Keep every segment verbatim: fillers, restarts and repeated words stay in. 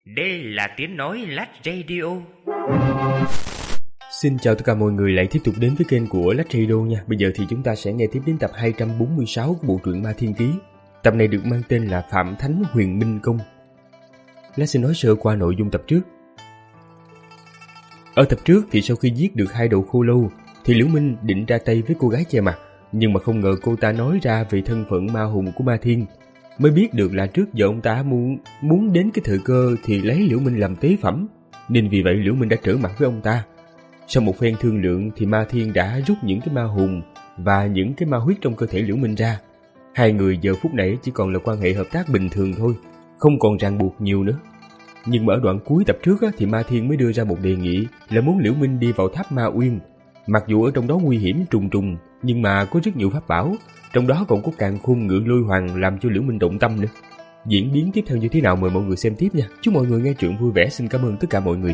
Đây là tiếng nói Lách Radio. Xin chào tất cả mọi người lại tiếp tục đến với kênh của Lách Radio nha. Bây giờ thì chúng ta sẽ nghe tiếp đến tập hai trăm bốn mươi sáu của bộ truyện Ma Thiên Ký. Tập này được mang tên là Phạm Thánh Huyền Minh Công. Lách xin nói sơ qua nội dung tập trước. Ở tập trước thì sau khi giết được hai đầu khô lâu thì Liễu Minh định ra tay với cô gái che mặt, nhưng mà không ngờ cô ta nói ra về thân phận ma hùng của Ma Thiên. Mới biết được là trước giờ ông ta muốn muốn đến cái thời cơ thì lấy Liễu Minh làm tế phẩm, nên vì vậy Liễu Minh đã trở mặt với ông ta. Sau một phen thương lượng thì Ma Thiên đã rút những cái ma hùng và những cái ma huyết trong cơ thể Liễu Minh ra. Hai người giờ phút này chỉ còn là quan hệ hợp tác bình thường thôi, không còn ràng buộc nhiều nữa. Nhưng mà ở đoạn cuối tập trước á, thì Ma Thiên mới đưa ra một đề nghị là muốn Liễu Minh đi vào tháp Ma Uyên. Mặc dù ở trong đó nguy hiểm trùng trùng, nhưng mà có rất nhiều pháp bảo, trong đó còn có càn khôn ngự lôi hoàng làm cho Liễu Minh động tâm nữa. Diễn biến tiếp theo như thế nào mời mọi người xem tiếp nha. Chúc mọi người nghe truyện vui vẻ. Xin cảm ơn tất cả mọi người.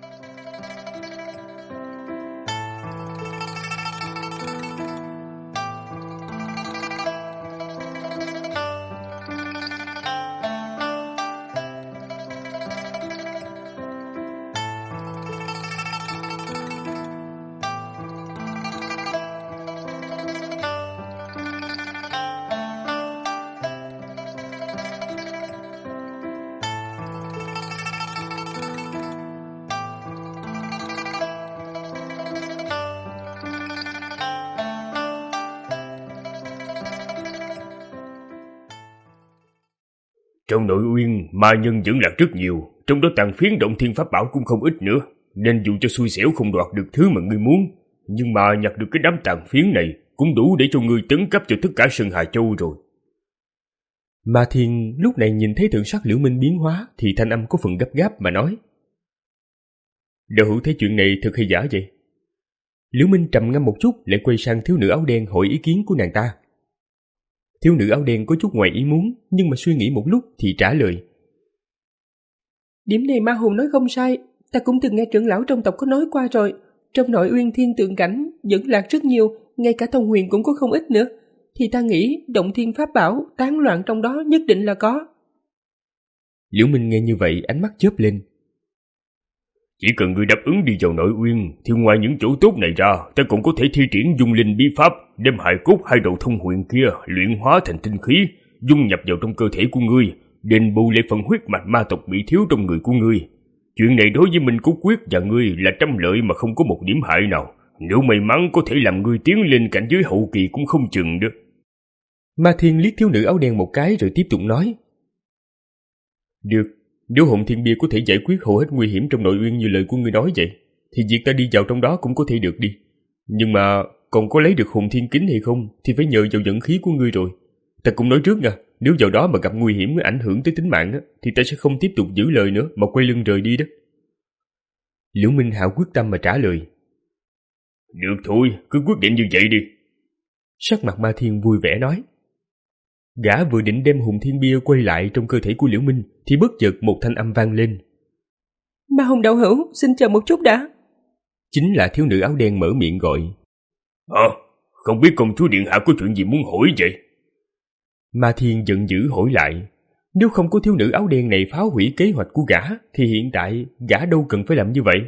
Trong nội uyên, ma nhân vẫn lạc rất nhiều, trong đó tàn phiến động thiên pháp bảo cũng không ít nữa, nên dù cho xui xẻo không đoạt được thứ mà ngươi muốn, nhưng mà nhặt được cái đám tàn phiến này cũng đủ để cho ngươi tấn cấp cho tất cả Sơn Hà Châu rồi. Ma Thiên lúc này nhìn thấy tượng sắc Liễu Minh biến hóa thì thanh âm có phần gấp gáp mà nói: Đạo hữu thấy chuyện này thật hay giả vậy? Liễu Minh trầm ngâm một chút lại quay sang thiếu nữ áo đen hỏi ý kiến của nàng ta. Thiếu nữ áo đen có chút ngoài ý muốn, nhưng mà suy nghĩ một lúc thì trả lời: Điểm này ma hùng nói không sai, ta cũng từng nghe trưởng lão trong tộc có nói qua rồi. Trong nội uyên thiên tượng cảnh vẫn lạc rất nhiều, ngay cả thông huyền cũng có không ít nữa. Thì ta nghĩ động thiên pháp bảo tán loạn trong đó nhất định là có. Liễu Minh nghe như vậy ánh mắt chớp lên. Chỉ cần ngươi đáp ứng đi vào nội uyên thì ngoài những chỗ tốt này ra, ta cũng có thể thi triển dung linh bí pháp, đem hài cốt hai đầu thông huyền kia luyện hóa thành tinh khí, dung nhập vào trong cơ thể của ngươi, đền bù lại phần huyết mạch ma tộc bị thiếu trong người của ngươi. Chuyện này đối với Minh Cốt Quyết và ngươi là trăm lợi mà không có một điểm hại nào. Nếu may mắn có thể làm ngươi tiến lên cảnh giới hậu kỳ cũng không chừng được. Ma Thiên liếc thiếu nữ áo đen một cái rồi tiếp tục nói: Được, nếu Hồn Thiên Bia có thể giải quyết hầu hết nguy hiểm trong nội uyên như lời của ngươi nói vậy, thì việc ta đi vào trong đó cũng có thể được đi. Nhưng mà còn có lấy được Hồn Thiên Kính hay không thì phải nhờ vào vận khí của ngươi rồi. Ta cũng nói trước nha, nếu vào đó mà gặp nguy hiểm ảnh hưởng tới tính mạng á, thì ta sẽ không tiếp tục giữ lời nữa mà quay lưng rời đi đó. Liễu Minh Hạo quyết tâm mà trả lời: Được thôi, cứ quyết định như vậy đi. Sắc mặt Ma Thiên vui vẻ nói. Gã vừa định đem Hồn Thiên Bia quay lại trong cơ thể của Liễu Minh thì bất chợt một thanh âm vang lên: Ma hùng đạo hữu, xin chờ một chút đã. Chính là thiếu nữ áo đen mở miệng gọi. Ờ, à, không biết công chúa điện hạ có chuyện gì muốn hỏi vậy? Ma Thiên giận dữ hỏi lại. Nếu không có thiếu nữ áo đen này phá hủy kế hoạch của gã thì hiện tại gã đâu cần phải làm như vậy.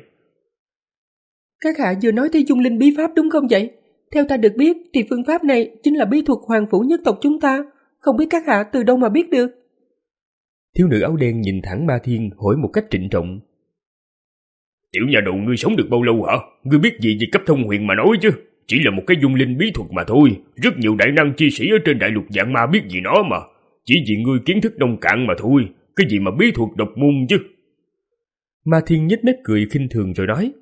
Các hạ vừa nói tới dung linh bí pháp đúng không vậy? Theo ta được biết thì phương pháp này chính là bí thuật hoàng phủ nhất tộc chúng ta, không biết các hạ từ đâu mà biết được. Thiếu nữ áo đen nhìn thẳng Ma Thiên hỏi một cách trịnh trọng. Tiểu nhà đầu, ngươi sống được bao lâu hả? Ngươi biết gì về cấp thông huyền mà nói chứ? Chỉ là một cái dung linh bí thuật mà thôi. Rất nhiều đại năng chi sĩ ở trên đại lục dạng ma biết gì nó mà. Chỉ vì ngươi kiến thức nông cạn mà thôi. Cái gì mà bí thuật độc môn chứ? Ma Thiên nhếch mép cười khinh thường rồi nói.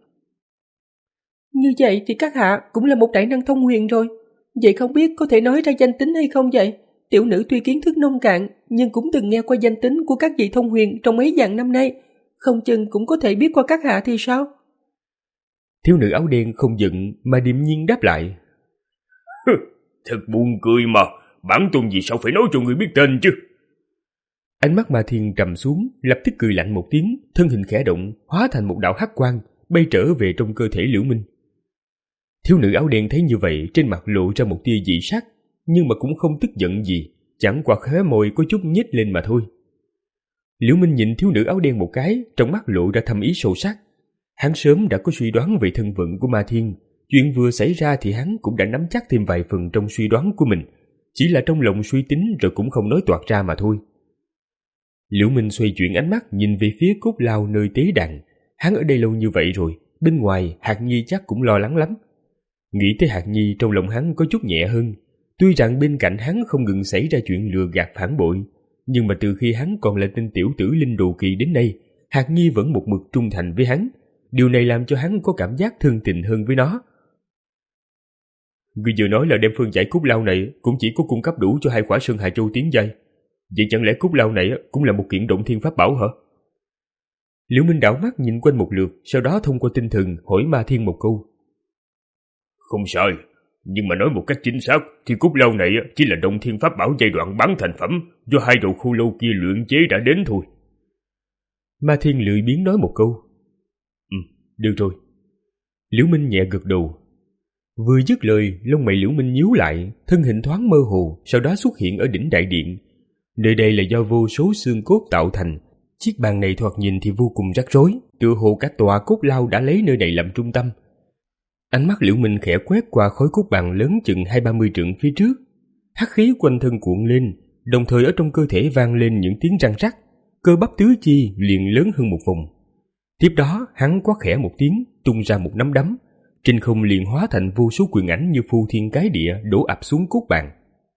Như vậy thì các hạ cũng là một đại năng thông huyền rồi. Vậy không biết có thể nói ra danh tính hay không vậy? Tiểu nữ tuy kiến thức nông cạn nhưng cũng từng nghe qua danh tính của các vị thông huyền trong mấy vạn năm nay. Không chừng cũng có thể biết qua các hạ thì sao? Thiếu nữ áo đen không giận mà điềm nhiên đáp lại. Thật buồn cười mà, bản tôn gì sao phải nói cho người biết tên chứ? Ánh mắt Ma Thiên trầm xuống, lập tức cười lạnh một tiếng, thân hình khẽ động, hóa thành một đạo hắc quang, bay trở về trong cơ thể Liễu Minh. Thiếu nữ áo đen thấy như vậy, trên mặt lộ ra một tia dị sắc, nhưng mà cũng không tức giận gì, chẳng qua khóe môi có chút nhếch lên mà thôi. Liễu Minh nhìn thiếu nữ áo đen một cái, trong mắt lộ ra thâm ý sâu sắc. Hắn sớm đã có suy đoán về thân phận của Ma Thiên, chuyện vừa xảy ra thì hắn cũng đã nắm chắc thêm vài phần trong suy đoán của mình, chỉ là trong lòng suy tính rồi cũng không nói toạc ra mà thôi. Liễu Minh xoay chuyển ánh mắt nhìn về phía cốt lao nơi tế đàn. Hắn ở đây lâu như vậy rồi, bên ngoài Hạc Nhi chắc cũng lo lắng lắm. Nghĩ tới Hạc Nhi, trong lòng hắn có chút nhẹ hơn. Tuy rằng bên cạnh hắn không ngừng xảy ra chuyện lừa gạt phản bội, nhưng mà từ khi hắn còn là tên tiểu tử linh đồ kỳ đến nay, Hạc Nhi vẫn một mực trung thành với hắn. Điều này làm cho hắn có cảm giác thân tình hơn với nó. Ngươi vừa nói là đem phương giải cốt lao này cũng chỉ có cung cấp đủ cho hai khỏa Sơn Hà Châu tiến giai. Vậy chẳng lẽ cốt lao này cũng là một kiện động thiên pháp bảo hả? Liễu Minh đảo mắt nhìn quanh một lượt, sau đó thông qua tinh thần hỏi Ma Thiên một câu. Không sai, nhưng mà nói một cách chính xác thì cốt lao này chỉ là động thiên pháp bảo giai đoạn bán thành phẩm do hai đầu khô lâu kia luyện chế đã đến thôi. Ma Thiên lười biếng nói một câu. Ừ, được rồi. Liễu Minh nhẹ gật đầu. Vừa dứt lời, lông mày Liễu Minh nhíu lại, thân hình thoáng mơ hồ, sau đó xuất hiện ở đỉnh đại điện. Nơi đây là do vô số xương cốt tạo thành. Chiếc bàn này thoạt nhìn thì vô cùng rắc rối, tựa hồ cả tòa cốt lao đã lấy nơi này làm trung tâm. Ánh mắt Liễu Minh khẽ quét qua khối cốt bàn lớn chừng hai ba mươi trượng phía trước. Hắc khí quanh thân cuộn lên, đồng thời ở trong cơ thể vang lên những tiếng răng rắc, cơ bắp tứ chi liền lớn hơn một vòng. Tiếp đó hắn quát khẽ một tiếng, tung ra một nắm đấm, trên không liền hóa thành vô số quyền ảnh như phô thiên cái địa đổ ập xuống cốt bàn.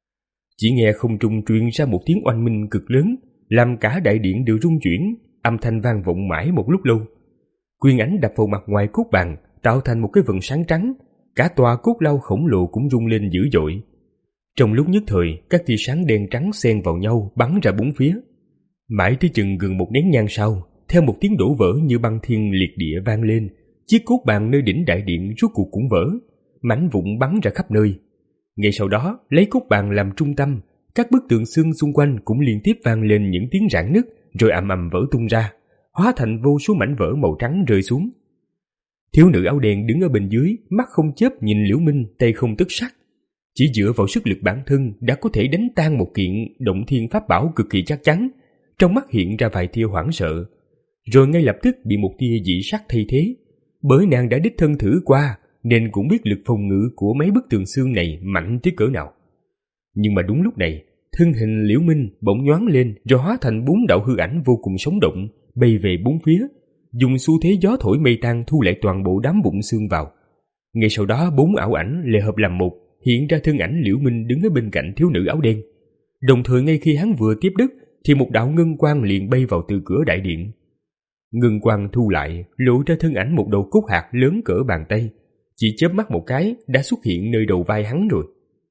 Chỉ nghe không trung truyền ra một tiếng oanh minh cực lớn, làm cả đại điện đều rung chuyển, âm thanh vang vọng mãi một lúc lâu. Quyền ảnh đập vào mặt ngoài cốt bàn, tạo thành một cái vầng sáng trắng, cả tòa cốt lao khổng lồ cũng rung lên dữ dội. Trong lúc nhất thời, các tia sáng đen trắng xen vào nhau bắn ra bốn phía. Mãi tới chừng gần một nén nhang sau, theo một tiếng đổ vỡ như băng thiên liệt địa vang lên, chiếc cốt bàn nơi đỉnh đại điện rốt cuộc cũng vỡ, mảnh vụn bắn ra khắp nơi. Ngay sau đó, lấy cốt bàn làm trung tâm, các bức tượng xương xung quanh cũng liên tiếp vang lên những tiếng rạn nứt, rồi ầm ầm vỡ tung ra, hóa thành vô số mảnh vỡ màu trắng rơi xuống. Thiếu nữ áo đen đứng ở bên dưới, mắt không chớp nhìn Liễu Minh, tay không tức sắc. Chỉ dựa vào sức lực bản thân đã có thể đánh tan một kiện động thiên pháp bảo cực kỳ chắc chắn, trong mắt hiện ra vài tia hoảng sợ, rồi ngay lập tức bị một tia dị sắc thay thế. Bởi nàng đã đích thân thử qua, nên cũng biết lực phòng ngự của mấy bức tường xương này mạnh tới cỡ nào. Nhưng mà đúng lúc này, thân hình Liễu Minh bỗng nhoáng lên rồi hóa thành bốn đạo hư ảnh vô cùng sống động, bay về bốn phía, dùng xu thế gió thổi mây tan thu lại toàn bộ đám vụn xương vào. Ngay sau đó bốn ảo ảnh lệ hợp làm một, hiện ra thân ảnh Liễu Minh đứng ở bên cạnh thiếu nữ áo đen. Đồng thời ngay khi hắn vừa tiếp đất, thì một đạo ngân quang liền bay vào từ cửa đại điện. Ngân quang thu lại, lộ ra thân ảnh một đầu cốt hạt lớn cỡ bàn tay, chỉ chớp mắt một cái đã xuất hiện nơi đầu vai hắn rồi.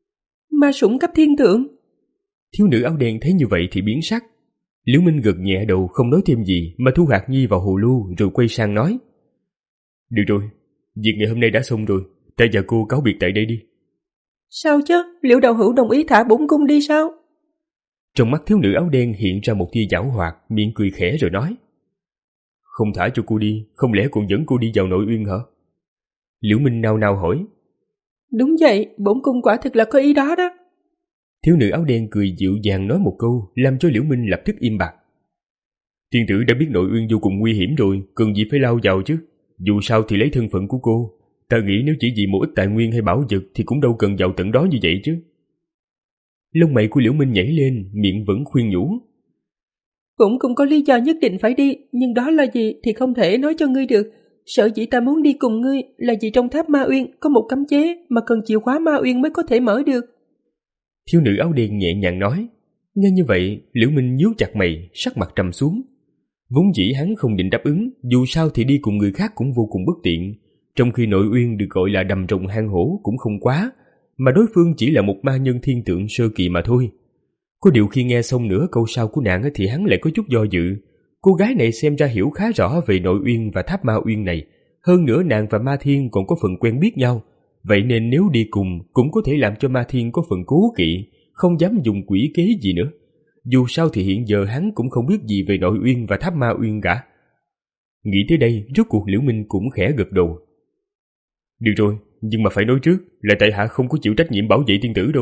Ma sủng cấp thiên thượng. Thiếu nữ áo đen thấy như vậy thì biến sắc. Liễu Minh gật nhẹ đầu không nói thêm gì mà thu Hạc Nhi vào hồ lưu rồi quay sang nói. Được rồi, việc ngày hôm nay đã xong rồi, ta và cô cáo biệt tại đây đi. Sao chứ, Liễu đạo hữu đồng ý thả bổn cung đi sao? Trong mắt thiếu nữ áo đen hiện ra một tia giảo hoạt, miệng cười khẽ rồi nói. Không thả cho cô đi, không lẽ còn dẫn cô đi vào nội uyên hả? Liễu Minh nao nao hỏi. Đúng vậy, bổn cung quả thực là có ý đó đó. Thiếu nữ áo đen cười dịu dàng nói một câu, làm cho Liễu Minh lập tức im bặt. Tiên tử đã biết nội uyên vô cùng nguy hiểm rồi, cần gì phải lao vào chứ? Dù sao thì lấy thân phận của cô, ta nghĩ nếu chỉ vì một ít tài nguyên hay bảo vật thì cũng đâu cần vào tận đó như vậy chứ. Lông mày của Liễu Minh nhảy lên, miệng vẫn khuyên nhủ. Bổn cung có lý do nhất định phải đi, nhưng đó là gì thì không thể nói cho ngươi được. Sở dĩ ta muốn đi cùng ngươi là vì trong tháp Ma Uyên có một cấm chế mà cần chìa khóa Ma Uyên mới có thể mở được. Thiếu nữ áo đen nhẹ nhàng nói. Nghe như vậy, Liễu Minh nhíu chặt mày, sắc mặt trầm xuống. Vốn dĩ hắn không định đáp ứng, dù sao thì đi cùng người khác cũng vô cùng bất tiện. Trong khi nội uyên được gọi là đầm rồng hang hổ cũng không quá, mà đối phương chỉ là một ma nhân thiên tượng sơ kỳ mà thôi. Có điều khi nghe xong nửa câu sau của nàng thì hắn lại có chút do dự. Cô gái này xem ra hiểu khá rõ về nội uyên và tháp Ma Uyên này. Hơn nữa nàng và Ma Thiên còn có phần quen biết nhau. Vậy nên nếu đi cùng cũng có thể làm cho Ma Thiên có phần cố kỵ, không dám dùng quỷ kế gì nữa. Dù sao thì hiện giờ hắn cũng không biết gì về nội uyên và tháp Ma Uyên cả. Nghĩ tới đây, rốt cuộc Liễu Minh cũng khẽ gật đầu. Được rồi, nhưng mà phải nói trước là tại hạ không có chịu trách nhiệm bảo vệ tiên tử đâu.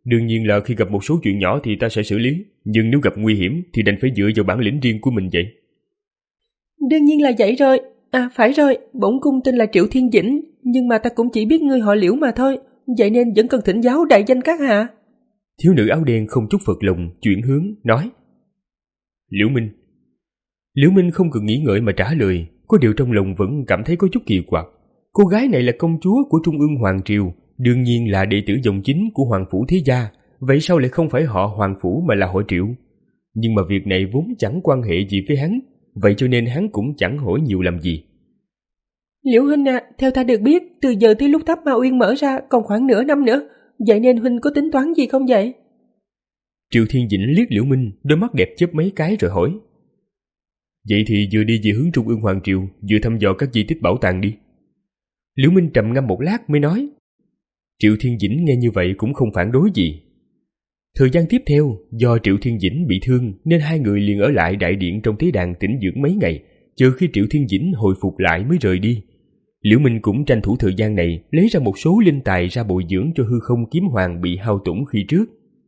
Đương nhiên là khi gặp một số chuyện nhỏ thì ta sẽ xử lý, nhưng nếu gặp nguy hiểm thì đành phải dựa vào bản lĩnh riêng của mình vậy. Đương nhiên là vậy rồi. À phải rồi, bổn cung tên là Triệu Thiên Dĩnh, nhưng mà ta cũng chỉ biết ngươi họ Liễu mà thôi, vậy nên vẫn cần thỉnh giáo đại danh các hạ. Thiếu nữ áo đen không chút phật lòng chuyển hướng nói: Liễu Minh. Liễu Minh không cần nghĩ ngợi mà trả lời, có điều trong lòng vẫn cảm thấy có chút kỳ quặc. Cô gái này là công chúa của Trung ương Hoàng Triều, đương nhiên là đệ tử dòng chính của Hoàng Phủ Thế Gia, vậy sao lại không phải họ Hoàng Phủ mà là họ Triệu? Nhưng mà việc này vốn chẳng quan hệ gì với hắn, vậy cho nên hắn cũng chẳng hỏi nhiều làm gì. Liễu huynh à, theo ta được biết, từ giờ tới lúc tháp Ma Uyên mở ra còn khoảng nửa năm nữa, vậy nên huynh có tính toán gì không vậy? Triệu Thiên Dĩnh liếc Liễu Minh, đôi mắt đẹp chớp mấy cái rồi hỏi: Vậy thì vừa đi về hướng Trung ương Hoàng Triều, vừa thăm dò các di tích bảo tàng đi. Liễu Minh trầm ngâm một lát mới nói. Triệu Thiên Dĩnh nghe như vậy cũng không phản đối gì. Thời gian tiếp theo, do Triệu Thiên Dĩnh bị thương nên hai người liền ở lại đại điện trong tế đàn tĩnh dưỡng mấy ngày, chờ khi Triệu Thiên Dĩnh hồi phục lại mới rời đi. Liễu Minh cũng tranh thủ thời gian này lấy ra một số linh tài ra bồi dưỡng cho hư không kiếm hoàng bị hao tổn khi trước.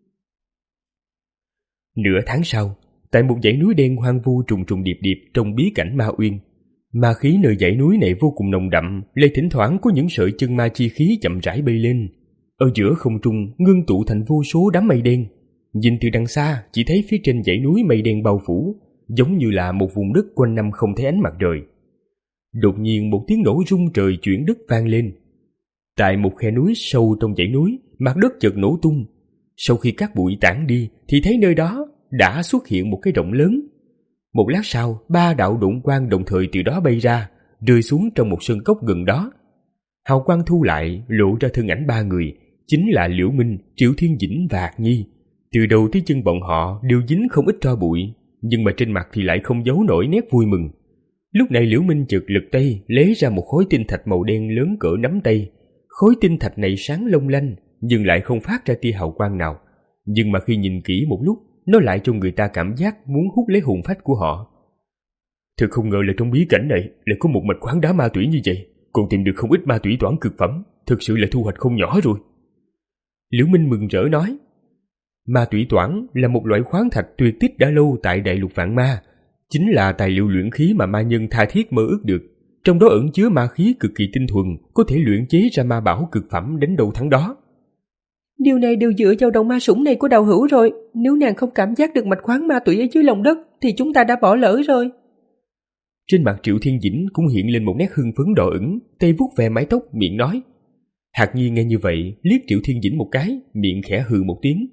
Nửa tháng sau, tại một dãy núi đen hoang vu trùng trùng điệp điệp trong bí cảnh Ma Uyên, ma khí nơi dãy núi này vô cùng nồng đậm, lại thỉnh thoảng có những sợi chân ma chi khí chậm rãi bay lên. Ở giữa không trung ngưng tụ thành vô số đám mây đen. Nhìn từ đằng xa chỉ thấy phía trên dãy núi mây đen bao phủ, giống như là một vùng đất quanh năm không thấy ánh mặt trời. Đột nhiên một tiếng nổ rung trời chuyển đất vang lên. Tại một khe núi sâu trong dãy núi, mặt đất chợt nổ tung. Sau khi các bụi tản đi thì thấy nơi đó đã xuất hiện một cái động lớn. Một lát sau, ba đạo độn quang đồng thời từ đó bay ra, rơi xuống trong một sơn cốc gần đó. Hào quang thu lại, lộ ra thân ảnh ba người, chính là Liễu Minh, Triệu Thiên Dĩnh và Hạc Nhi. Từ đầu tới chân bọn họ đều dính không ít tro bụi, nhưng mà trên mặt thì lại không giấu nổi nét vui mừng. Lúc này Liễu Minh chợt lật tay lấy ra một khối tinh thạch màu đen lớn cỡ nắm tay. Khối tinh thạch này sáng long lanh nhưng lại không phát ra tia hào quang nào, nhưng mà khi nhìn kỹ một lúc, nó lại cho người ta cảm giác muốn hút lấy hồn phách của họ. Thật không ngờ là trong bí cảnh này lại có một mạch khoáng đá ma tủy như vậy, còn tìm được không ít ma tủy toản cực phẩm, thực sự là thu hoạch không nhỏ rồi. Liễu Minh mừng rỡ nói. Ma tủy toản là một loại khoáng thạch tuyệt tích đã lâu tại đại lục vạn ma, chính là tài liệu luyện khí mà ma nhân tha thiết mơ ước được. Trong đó ẩn chứa ma khí cực kỳ tinh thuần, có thể luyện chế ra ma bảo cực phẩm đến đâu thắng đó. Điều này đều dựa vào đầu ma sủng này của đạo hữu rồi, nếu nàng không cảm giác được mạch khoáng ma tủy ở dưới lòng đất thì chúng ta đã bỏ lỡ rồi. Trên mặt Triệu Thiên Dĩnh cũng hiện lên một nét hưng phấn đỏ ửng, tay vuốt ve mái tóc, miệng nói. Hạc Nhi nghe như vậy, liếc Triệu Thiên Dĩnh một cái, miệng khẽ hừ một tiếng.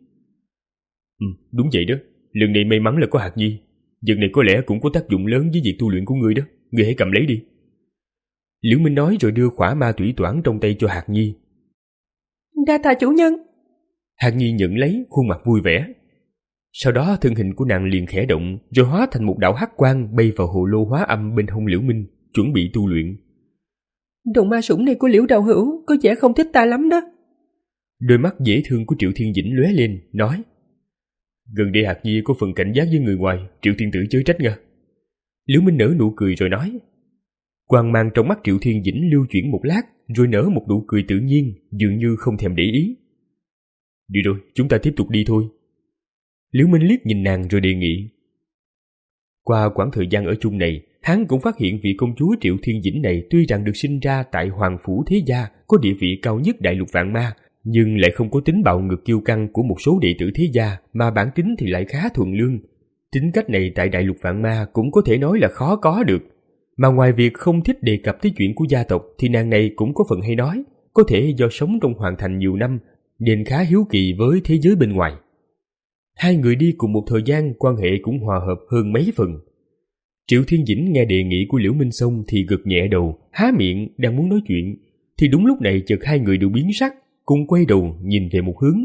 Ừ, đúng vậy đó, lần này may mắn là có Hạc Nhi, vật này có lẽ cũng có tác dụng lớn với việc tu luyện của ngươi đó, ngươi hãy cầm lấy đi. Liễu Minh nói rồi đưa khỏa ma tủy toản trong tay cho Hạc Nhi. Đa tạ chủ nhân. Hạc Nhi nhận lấy, khuôn mặt vui vẻ. Sau đó thân hình của nàng liền khẽ động, rồi hóa thành một đạo hắc quang bay vào hồ lô hóa âm bên hông Liễu Minh, chuẩn bị tu luyện. Động ma sủng này của Liễu đạo hữu có vẻ không thích ta lắm đó. Đôi mắt dễ thương của Triệu Thiên Dĩnh lóe lên, nói. Gần đây Hạc Nhi có phần cảnh giác với người ngoài, Triệu Thiên tử chớ trách nha. Liễu Minh nở nụ cười rồi nói. Quang mang trong mắt Triệu Thiên Dĩnh lưu chuyển một lát, rồi nở một nụ cười tự nhiên, dường như không thèm để ý. Đi rồi, chúng ta tiếp tục đi thôi. Liễu Minh liếc nhìn nàng rồi đề nghị. Qua quãng thời gian ở chung này, hắn cũng phát hiện vị công chúa Triệu Thiên Dĩnh này tuy rằng được sinh ra tại Hoàng Phủ Thế Gia, có địa vị cao nhất đại lục vạn ma, nhưng lại không có tính bạo ngược kiêu căng của một số đệ tử Thế Gia, mà bản tính thì lại khá thuần lương. Tính cách này tại đại lục vạn ma cũng có thể nói là khó có được. Mà ngoài việc không thích đề cập tới chuyện của gia tộc thì nàng này cũng có phần hay nói, có thể do sống trong hoàng thành nhiều năm nên khá hiếu kỳ với thế giới bên ngoài. Hai người đi cùng một thời gian, quan hệ cũng hòa hợp hơn mấy phần. Triệu Thiên Dĩnh nghe đề nghị của Liễu Minh xong thì gật nhẹ đầu, há miệng đang muốn nói chuyện, thì đúng lúc này chợt hai người đều biến sắc, cùng quay đầu nhìn về một hướng.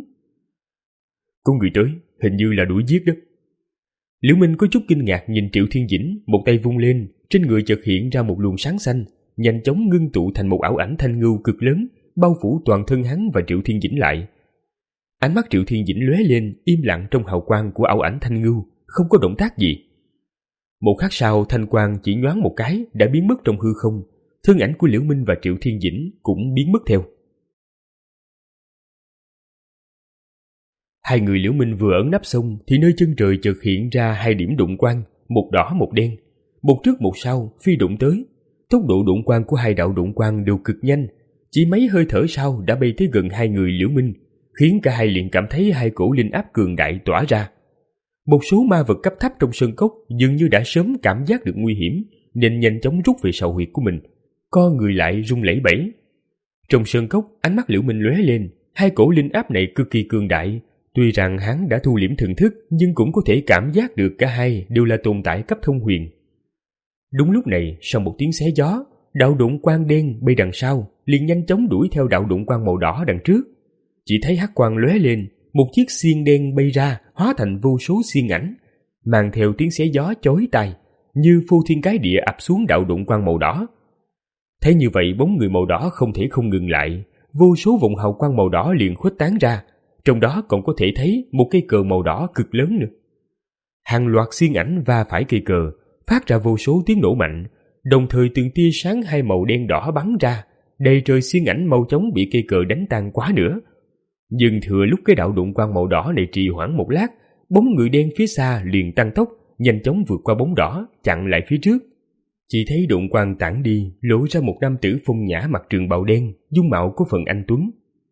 Có người tới, hình như là đuổi giết đó. Liễu Minh có chút kinh ngạc nhìn Triệu Thiên Dĩnh, một tay vung lên, trên người chợt hiện ra một luồng sáng xanh, nhanh chóng ngưng tụ thành một ảo ảnh thanh ngưu cực lớn, bao phủ toàn thân hắn và Triệu Thiên Dĩnh lại. Ánh mắt Triệu Thiên Dĩnh lóe lên, im lặng trong hào quang của ảo ảnh thanh ngưu, không có động tác gì. Một khắc sau, thanh quang chỉ nhoáng một cái đã biến mất trong hư không, thân ảnh của Liễu Minh và Triệu Thiên Dĩnh cũng biến mất theo. Hai người Liễu Minh vừa ẩn nấp xong thì nơi chân trời chợt hiện ra hai điểm đụng quang, một đỏ một đen, một trước một sau phi đụng tới. Tốc độ đụng quang của hai đạo đụng quang đều cực nhanh, chỉ mấy hơi thở sau đã bay tới gần hai người Liễu Minh, khiến cả hai liền cảm thấy hai cổ linh áp cường đại tỏa ra. Một số ma vật cấp thấp trong sơn cốc dường như đã sớm cảm giác được nguy hiểm, nên nhanh chóng rút về sào huyệt của mình, co người lại run lẩy bẩy. Trong sơn cốc, ánh mắt Liễu Minh lóe lên, hai cổ linh áp này cực kỳ cường đại. Tuy rằng hắn đã thu liễm thần thức, nhưng cũng có thể cảm giác được cả hai đều là tồn tại cấp thông huyền. Đúng lúc này, sau một tiếng xé gió, đạo đụng quang đen bay đằng sau liền nhanh chóng đuổi theo đạo đụng quang màu đỏ đằng trước. Chỉ thấy hắc quang lóe lên, một chiếc xiên đen bay ra, hóa thành vô số xiên ảnh, mang theo tiếng xé gió chói tai, như phô thiên cái địa ập xuống đạo đụng quang màu đỏ. Thấy như vậy, bóng người màu đỏ không thể không ngừng lại, vô số vòng hào quang màu đỏ liền khuếch tán ra, trong đó còn có thể thấy một cây cờ màu đỏ cực lớn nữa. Hàng loạt xiên ảnh va phải cây cờ, phát ra vô số tiếng nổ mạnh, đồng thời từng tia sáng hai màu đen đỏ bắn ra, đầy trời xiên ảnh mau chóng bị cây cờ đánh tan quá nữa. Nhưng thừa lúc cái đạo đụng quang màu đỏ này trì hoãn một lát, bóng người đen phía xa liền tăng tốc, nhanh chóng vượt qua bóng đỏ, chặn lại phía trước. Chỉ thấy đụng quang tản đi, lộ ra một nam tử phong nhã mặc trường bào đen, dung mạo có phần anh tuấn.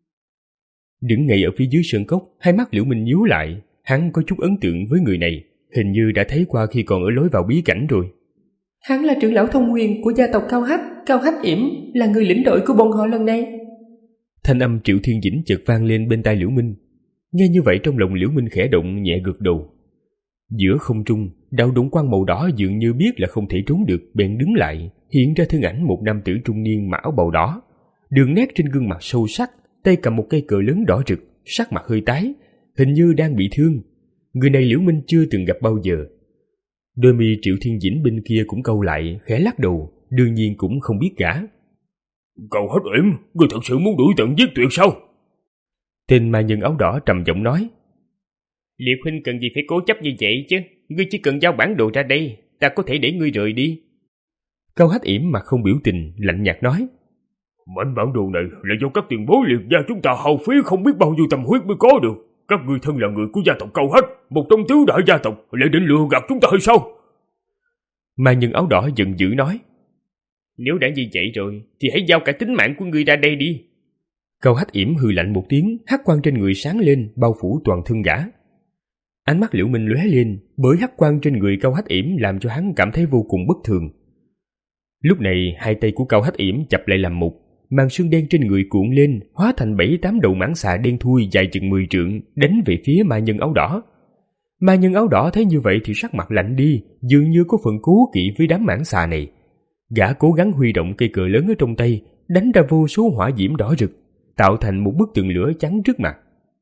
Đứng ngay ở phía dưới sơn cốc, hai mắt Liễu Minh nhíu lại, hắn có chút ấn tượng với người này, hình như đã thấy qua khi còn ở lối vào bí cảnh rồi. Hắn là trưởng lão thông huyền của gia tộc Cao Hách, Cao Hách Yểm là người lĩnh đội của bọn họ lần này. Thanh âm Triệu Thiên Dĩnh chợt vang lên bên tai Liễu Minh. Nghe như vậy trong lòng Liễu Minh khẽ động, nhẹ gật đầu. Giữa không trung, đạo đụng quang màu đỏ dường như biết là không thể trốn được, bèn đứng lại, hiện ra thân ảnh một nam tử trung niên mặc áo bào đỏ, đường nét trên gương mặt sâu sắc, tay cầm một cây cờ lớn đỏ rực, sắc mặt hơi tái, hình như đang bị thương. Người này Liễu Minh chưa từng gặp bao giờ. Đôi mi Triệu Thiên Dĩnh bên kia cũng cau lại, khẽ lắc đầu, đương nhiên cũng không biết gã. Cậu Hách Yểm, ngươi thật sự muốn đuổi tận giết tuyệt sao? Tên ma nhân áo đỏ trầm giọng nói. Liệt huynh cần gì phải cố chấp như vậy chứ? Ngươi chỉ cần giao bản đồ ra đây, ta có thể để ngươi rời đi. Cao Hách Yểm mà không biểu tình, lạnh nhạt nói. Mảnh bản đồ này là do các tiền bối liệt gia chúng ta hao phí không biết bao nhiêu tâm huyết mới có được. Các ngươi thân là người của gia tộc Cao Hách, một trong tứ đại gia tộc, lại định lừa gạt chúng ta hay sao? Ma nhân áo đỏ giận dữ nói. Nếu đã như vậy rồi, thì hãy giao cả tính mạng của ngươi ra đây đi. Cao Hách Yểm hừ lạnh một tiếng, hắc quang trên người sáng lên, bao phủ toàn thân gã. Ánh mắt Liễu Minh lóe lên, bởi hắc quang trên người Cao Hách Yểm làm cho hắn cảm thấy vô cùng bất thường. Lúc này, hai tay của Cao Hách Yểm chập lại làm một, màn sương đen trên người cuộn lên, hóa thành bảy tám đầu mãng xà đen thui dài chừng mười trượng, đánh về phía ma nhân áo đỏ. Ma nhân áo đỏ thấy như vậy thì sắc mặt lạnh đi, dường như có phần cố kỵ với đám mãng xà này. Gã cố gắng huy động cây cờ lớn ở trong tay, đánh ra vô số hỏa diễm đỏ rực, tạo thành một bức tường lửa chắn trước mặt.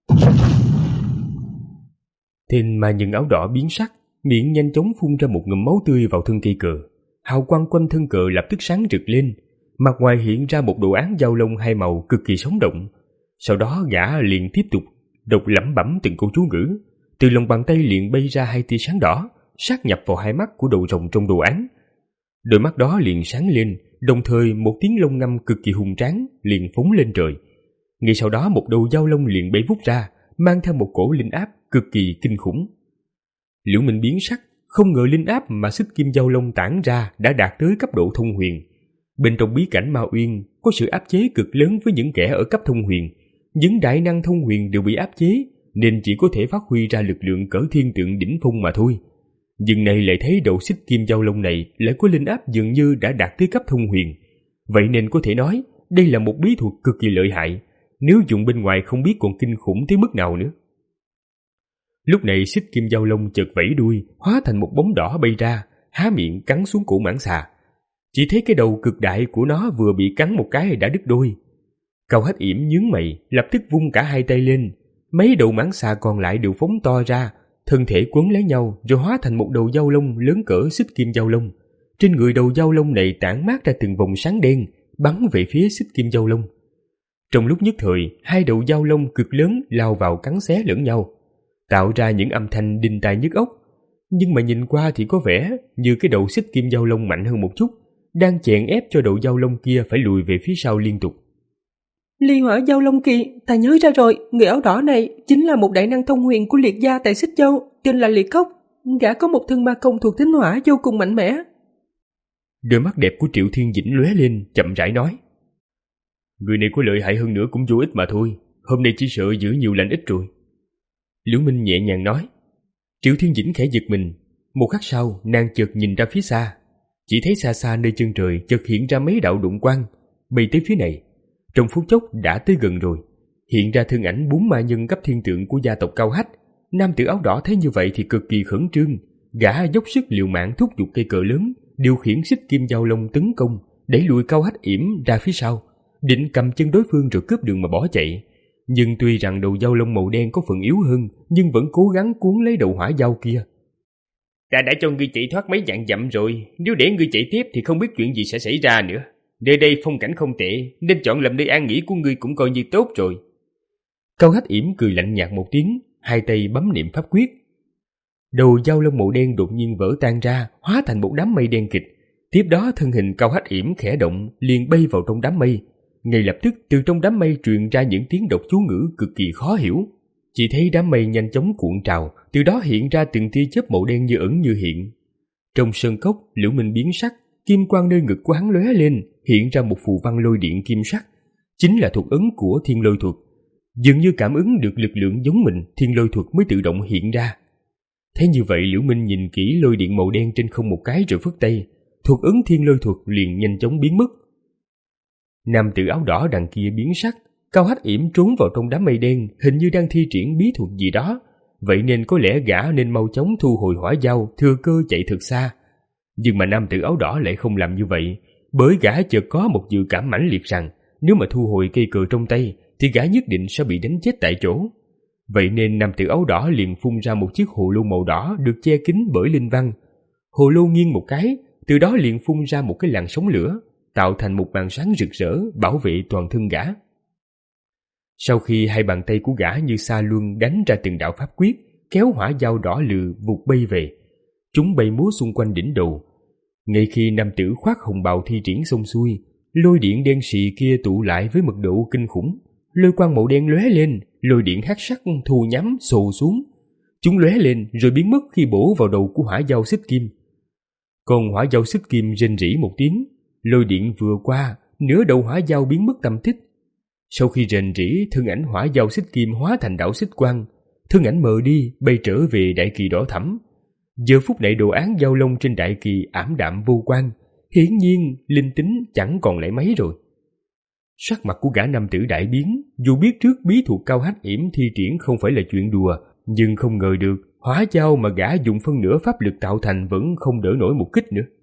Tên ma nhân áo đỏ biến sắc, miệng nhanh chóng phun ra một ngụm máu tươi vào thân cây cờ. Hào quang quanh thân cờ lập tức sáng rực lên, mặt ngoài hiện ra một đồ án dao lông hai màu cực kỳ sống động. Sau đó gã liền tiếp tục đọc lẩm bẩm từng câu chú ngữ, từ lòng bàn tay liền bay ra hai tia sáng đỏ, sát nhập vào hai mắt của đầu rồng trong đồ án. Đôi mắt đó liền sáng lên, đồng thời một tiếng lông ngâm cực kỳ hùng tráng liền phóng lên trời. Ngay sau đó một đầu dao lông liền bay vút ra, mang theo một cổ linh áp cực kỳ kinh khủng. Liễu Minh biến sắc, không ngờ linh áp mà xích kim dao lông tản ra đã đạt tới cấp độ thông huyền. Bên trong bí cảnh Ma Uyên có sự áp chế cực lớn với những kẻ ở cấp thông huyền. Những đại năng thông huyền đều bị áp chế, nên chỉ có thể phát huy ra lực lượng cỡ thiên tượng đỉnh phong mà thôi. Nhưng này lại thấy đầu xích kim dao lông này lại có linh áp dường như đã đạt tới cấp thông huyền. Vậy nên có thể nói đây là một bí thuật cực kỳ lợi hại, nếu dùng bên ngoài không biết còn kinh khủng tới mức nào nữa. Lúc này xích kim dao lông chợt vẫy đuôi, hóa thành một bóng đỏ bay ra, há miệng cắn xuống cổ mãng xà. Chỉ thấy cái đầu cực đại của nó vừa bị cắn một cái đã đứt đôi. Cao Hách Yểm nhướng mày, lập tức vung cả hai tay lên, mấy đầu mãng xà còn lại đều phóng to ra, thân thể quấn lấy nhau rồi hóa thành một đầu dao lông lớn cỡ xích kim dao lông. Trên người đầu dao lông này tản mát ra từng vòng sáng đen, bắn về phía xích kim dao lông. Trong lúc nhất thời, hai đầu dao lông cực lớn lao vào cắn xé lẫn nhau, tạo ra những âm thanh đinh tai nhức óc. Nhưng mà nhìn qua thì có vẻ như cái đầu xích kim dao lông mạnh hơn một chút, đang chèn ép cho đầu dao lông kia phải lùi về phía sau liên tục. Ly Hỏa Giao Long Kỳ, ta nhớ ra rồi, người áo đỏ này chính là một đại năng thông huyền của Liệt gia tại Xích Châu, tên là Liệt Cốc. Gã có một thân ma công thuộc tính hỏa vô cùng mạnh mẽ. Đôi mắt đẹp của Triệu Thiên Dĩnh lóe lên, chậm rãi nói. Người này có lợi hại hơn nữa cũng vô ích mà thôi, hôm nay chỉ sợ giữ nhiều lành ít rồi. Liễu Minh nhẹ nhàng nói. Triệu Thiên Dĩnh khẽ giật mình, một khắc sau nàng chợt nhìn ra phía xa, chỉ thấy xa xa nơi chân trời chợt hiện ra mấy đạo đụng quang, bay tới phía này, trong phút chốc đã tới gần rồi, hiện ra thân ảnh bốn ma nhân cấp thiên tượng của gia tộc Cao Hách. Nam tử áo đỏ thấy như vậy thì cực kỳ khẩn trương, gã dốc sức liều mạng thúc giục cây cờ lớn, điều khiển xích kim giao long tấn công, đẩy lùi Cao Hách yểm ra phía sau, định cầm chân đối phương rồi cướp đường mà bỏ chạy. Nhưng tuy rằng đầu giao long màu đen có phần yếu hơn, nhưng vẫn cố gắng cuốn lấy đầu hỏa dao kia. Ta đã cho ngươi chạy thoát mấy vạn dặm rồi, nếu để ngươi chạy tiếp thì không biết chuyện gì sẽ xảy ra nữa. Nơi đây phong cảnh không tệ, nên chọn làm nơi an nghỉ của ngươi cũng coi như tốt rồi. Cao Hách yểm cười lạnh nhạt một tiếng, hai tay bấm niệm pháp quyết. Đầu dao long màu đen đột nhiên vỡ tan ra, hóa thành một đám mây đen kịt. Tiếp đó thân hình Cao Hách yểm khẽ động, liền bay vào trong đám mây. Ngay lập tức từ trong đám mây truyền ra những tiếng đọc chú ngữ cực kỳ khó hiểu. Chỉ thấy đám mây nhanh chóng cuộn trào, từ đó hiện ra từng tia chớp màu đen như ẩn như hiện. Trong sơn cốc, Liễu Minh biến sắc, kim quang nơi ngực của hắn lóe lên, hiện ra một phù văn lôi điện kim sắc, chính là thuật ấn của Thiên Lôi thuật. Dường như cảm ứng được lực lượng giống mình, Thiên Lôi thuật mới tự động hiện ra. Thế như vậy, Liễu Minh nhìn kỹ lôi điện màu đen trên không một cái rồi phất tay, thuật ấn Thiên Lôi thuật liền nhanh chóng biến mất. Nam tử áo đỏ đằng kia biến sắc, Cao Hách yểm trốn vào trong đám mây đen, hình như đang thi triển bí thuật gì đó, vậy nên có lẽ gã nên mau chóng thu hồi hỏa dao, thừa cơ chạy thật xa. Nhưng mà nam tử áo đỏ lại không làm như vậy, bởi gã chợt có một dự cảm mãnh liệt rằng nếu mà thu hồi cây cờ trong tay thì gã nhất định sẽ bị đánh chết tại chỗ. Vậy nên nam tử áo đỏ liền phun ra một chiếc hồ lô màu đỏ được che kín bởi linh văn. Hồ lô nghiêng một cái, từ đó liền phun ra một cái làn sóng lửa, tạo thành một màn sáng rực rỡ bảo vệ toàn thân gã. Sau khi hai bàn tay của gã như sa luân đánh ra từng đạo pháp quyết, kéo hỏa dao đỏ lừ vụt bay về, chúng bay múa xung quanh đỉnh đầu. Ngay khi nam tử khoác hồng bào thi triển xong xuôi, lôi điện đen xì kia tụ lại với mật độ kinh khủng, lôi quang màu đen lóe lên, lôi điện hắc sắc thu nhắm xồ xuống. Chúng lóe lên rồi biến mất khi bổ vào đầu của hỏa dao xích kim. Còn hỏa dao xích kim rên rỉ một tiếng, lôi điện vừa qua, nửa đầu hỏa dao biến mất tăm tích. Sau khi rền rỉ, thân ảnh hỏa dao xích kim hóa thành đạo xích quang, thân ảnh mờ đi, bay trở về đại kỳ đỏ thẫm. Giờ phút này đồ án giao long trên đại kỳ ảm đạm vô quang, hiển nhiên linh tính chẳng còn lại mấy rồi. Sắc mặt của gã nam tử đại biến, dù biết trước bí thuật Cao Hách yểm thi triển không phải là chuyện đùa, nhưng không ngờ được hỏa dao mà gã dùng phân nửa pháp lực tạo thành vẫn không đỡ nổi một kích nữa.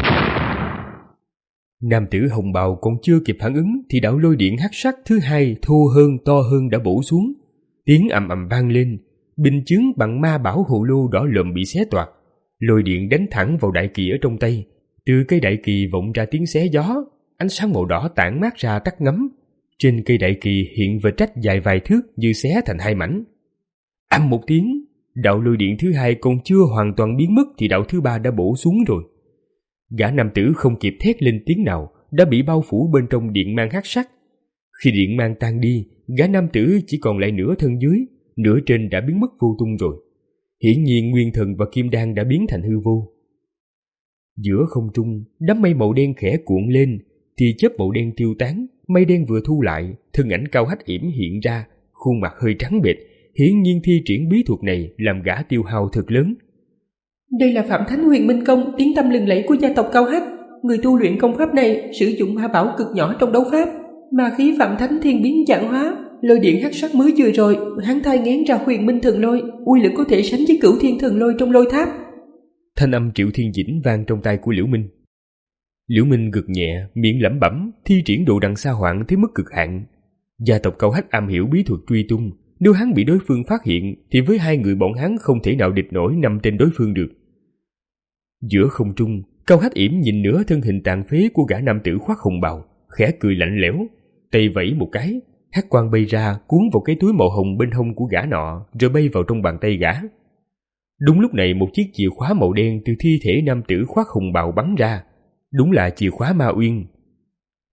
Nam tử hồng bào còn chưa kịp phản ứng thì đạo lôi điện hắc sắc thứ hai thô hơn to hơn đã bổ xuống, tiếng ầm ầm vang lên, bình chướng bằng ma bảo hồ lô đỏ lòm bị xé toạc, lôi điện đánh thẳng vào đại kỳ ở trong tay. Từ cây đại kỳ vọng ra tiếng xé gió, ánh sáng màu đỏ tản mát ra tắt ngấm. Trên cây đại kỳ hiện vệt rách dài vài thước như xé thành hai mảnh. Ầm một tiếng, đạo lôi điện thứ hai còn chưa hoàn toàn biến mất thì đạo thứ ba đã bổ xuống rồi. Gã nam tử không kịp thét lên tiếng nào, đã bị bao phủ bên trong điện mang hắc sắc. Khi điện mang tan đi, gã nam tử chỉ còn lại nửa thân dưới, nửa trên đã biến mất vô tung rồi. Hiển nhiên nguyên thần và kim đan đã biến thành hư vô. Giữa không trung, đám mây màu đen khẽ cuộn lên, tia chớp màu đen tiêu tán, mây đen vừa thu lại, thân ảnh Cao Hách yểm hiện ra, khuôn mặt hơi trắng bệch, hiển nhiên thi triển bí thuật này làm gã tiêu hao thật lớn. Đây là Phạm Thánh Huyền Minh Công, tiếng tăm lừng lẫy của gia tộc Cao Hách. Người tu luyện công pháp này sử dụng ma bảo cực nhỏ trong đấu pháp, ma khí Phạm Thánh thiên biến dạng hóa, lôi điện hắc sắc mới vừa rồi, hắn thai nghén ra Huyền Minh thần lôi, uy lực có thể sánh với Cửu Thiên thần lôi trong lôi tháp. Thanh âm Triệu Thiên Dĩnh vang trong tai của Liễu Minh. Liễu Minh gật nhẹ, miệng lẩm bẩm, thi triển độ đằng xa hoạn tới mức cực hạn. Gia tộc Cao Hách am hiểu bí thuật truy tung, nếu hắn bị đối phương phát hiện thì với hai người bọn hắn không thể nào địch nổi năm tên đối phương được. Giữa không trung, Cao Hách yểm nhìn nửa thân hình tàn phế của gã nam tử khoác hồng bào, khẽ cười lạnh lẽo, tay vẫy một cái, hắc quang bay ra cuốn vào cái túi màu hồng bên hông của gã nọ, rồi bay vào trong bàn tay gã. Đúng lúc này một chiếc chìa khóa màu đen từ thi thể nam tử khoác hồng bào bắn ra, đúng là chìa khóa Ma Uyên.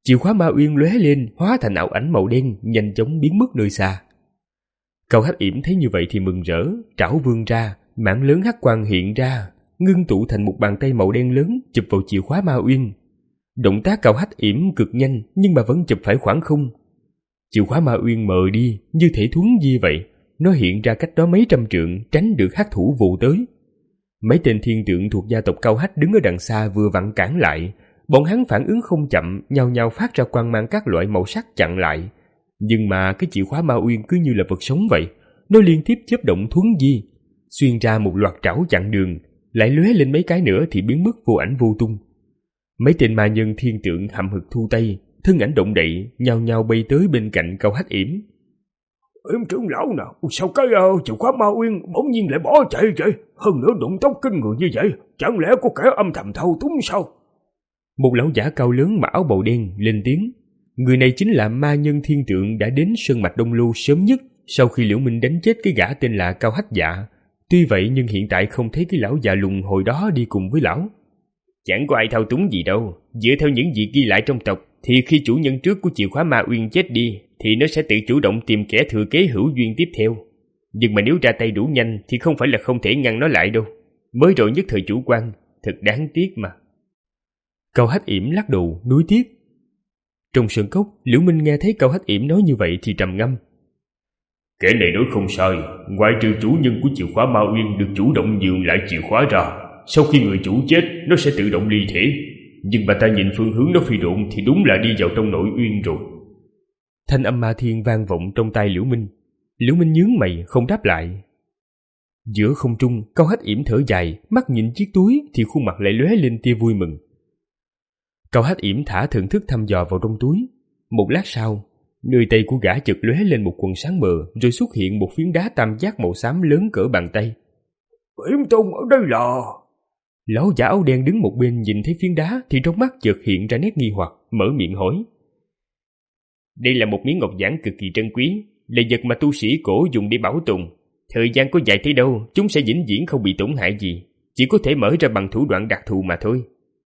Chìa khóa ma uyên lóe lên, hóa thành ảo ảnh màu đen, nhanh chóng biến mất nơi xa. Cao Hách Yểm thấy như vậy thì mừng rỡ, trảo vươn ra, mảng lớn hắc quang hiện ra, ngưng tụ thành một bàn tay màu đen lớn chụp vào chìa khóa ma uyên. Động tác Cao Hách Yểm cực nhanh nhưng mà vẫn chụp phải khoảng không. Chìa khóa ma uyên mờ đi như thể thuấn di vậy, nó hiện ra cách đó mấy trăm trượng, tránh được hắc thủ vụ tới. Mấy tên thiên tượng thuộc gia tộc Cao Hách đứng ở đằng xa vừa vặn cản lại, bọn hắn phản ứng không chậm, nhao nhao phát ra quang mang các loại màu sắc chặn lại. Nhưng mà cái chìa khóa ma uyên cứ như là vật sống vậy, nó liên tiếp chớp động thuấn di, xuyên ra một loạt trảo chặn đường, lại lóe lên mấy cái nữa thì biến mất vô ảnh vô tung. Mấy tên ma nhân thiên tượng hậm hực thu tay, thân ảnh động đậy, nhao nhao bay tới bên cạnh Cao Hách Yểm. Yểm trưởng lão nào, sao cái uh, chìa khóa ma uyên bỗng nhiên lại bỏ chạy vậy? Hơn nữa đụng tốc kinh người như vậy, chẳng lẽ có kẻ âm thầm thao túng sao? Một lão giả cao lớn mặc áo bào đen lên tiếng. Người này chính là ma nhân thiên tượng đã đến Sơn Mạch Đông Lưu sớm nhất sau khi Liễu Minh đánh chết cái gã tên là Cao Hách Dạ. Tuy vậy nhưng hiện tại không thấy cái lão già lùn hồi đó đi cùng với lão. Chẳng có ai thao túng gì đâu. Dựa theo những gì ghi lại trong tộc thì khi chủ nhân trước của chìa khóa ma uyên chết đi thì nó sẽ tự chủ động tìm kẻ thừa kế hữu duyên tiếp theo. Nhưng mà nếu ra tay đủ nhanh thì không phải là không thể ngăn nó lại đâu. Mới rồi nhất thời chủ quan, thật đáng tiếc mà. Cao Hách Yểm lắc đầu nuối tiếc. Trong sơn cốc, Liễu Minh nghe thấy Cao Hách Yểm nói như vậy thì trầm ngâm. Kẻ này nói không sai, ngoại trừ chủ nhân của chìa khóa ma uyên được chủ động nhường lại chìa khóa ra, sau khi người chủ chết nó sẽ tự động ly thể. Nhưng mà ta nhìn phương hướng nó phi độn thì đúng là đi vào trong nội uyên rồi. Thanh âm ma thiên vang vọng trong tai Liễu Minh. Liễu Minh nhướng mày không đáp lại. Giữa không trung, Cao Hách Yểm thở dài, mắt nhìn chiếc túi thì khuôn mặt lại lóe lên tia vui mừng. Cao Hách Yểm thả thần thức thăm dò vào trong túi. Một lát sau, nơi tay của gã chợt lóe lên một quần sáng mờ, rồi xuất hiện một phiến đá tam giác màu xám lớn cỡ bàn tay. Yểm Tông ở đây là... Lão giả áo đen đứng một bên nhìn thấy phiến đá thì trong mắt chợt hiện ra nét nghi hoặc, mở miệng hỏi. Đây là một miếng ngọc giản cực kỳ trân quý, là vật mà tu sĩ cổ dùng để bảo tồn. Thời gian có dài tới đâu, chúng sẽ vĩnh viễn không bị tổn hại gì, chỉ có thể mở ra bằng thủ đoạn đặc thù mà thôi.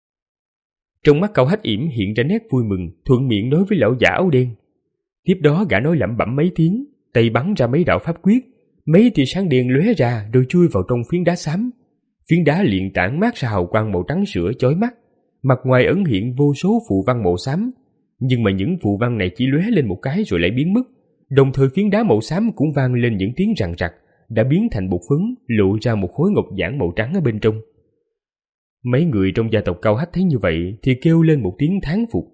Trong mắt Cao Hách Yểm hiện ra nét vui mừng, thuận miệng nói với lão giả áo đen. Tiếp đó gã nói lẩm bẩm mấy tiếng, tay bắn ra mấy đạo pháp quyết, mấy tia sáng đen lóe ra rồi chui vào trong phiến đá xám. Phiến đá liền tản mát ra hào quang màu trắng sữa chói mắt, mặt ngoài ẩn hiện vô số phù văn màu xám, nhưng mà những phù văn này chỉ lóe lên một cái rồi lại biến mất. Đồng thời phiến đá màu xám cũng vang lên những tiếng rằn rặc, đã biến thành bột phấn, lộ ra một khối ngọc giản màu trắng ở bên trong. Mấy người trong gia tộc Cao Hách thấy như vậy thì kêu lên một tiếng thán phục.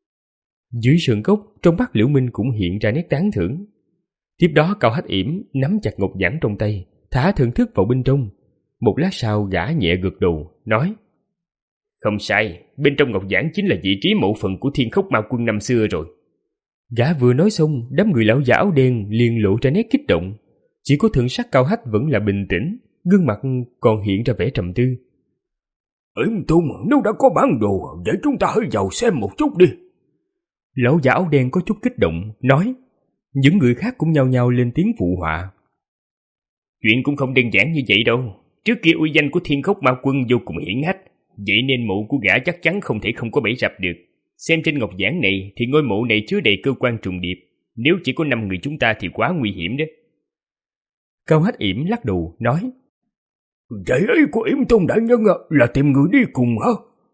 Dưới sườn cốc, trong mắt Liễu Minh cũng hiện ra nét tán thưởng. Tiếp đó Cao Hách Yểm nắm chặt ngọc giản trong tay, thả thần thức vào bên trong. Một lát sau gã nhẹ gật đầu, nói. Không sai, bên trong ngọc giản chính là vị trí mộ phần của Thiên Khốc Ma Quân năm xưa rồi. Gã vừa nói xong, đám người lão giả áo đen liền lộ ra nét kích động. Chỉ có thần sắc Cao Hách vẫn là bình tĩnh, gương mặt còn hiện ra vẻ trầm tư. Yểm Tông, nếu đã có bản đồ, vậy chúng ta hãy vào xem một chút đi. Lão giả áo đen có chút kích động, nói. Những người khác cũng nhao nhao lên tiếng phụ họa. Chuyện cũng không đơn giản như vậy đâu. Trước kia uy danh của Thiên Khốc Ma Quân vô cùng hiển hách, vậy nên mộ của gã chắc chắn không thể không có bẫy rập được. Xem trên ngọc giản này thì ngôi mộ này chứa đầy cơ quan trùng điệp. Nếu chỉ có năm người chúng ta thì quá nguy hiểm đó. Cao Hách Yểm lắc đầu, nói. Vậy ấy của Yểm Tông đại nhân là tìm người đi cùng hả?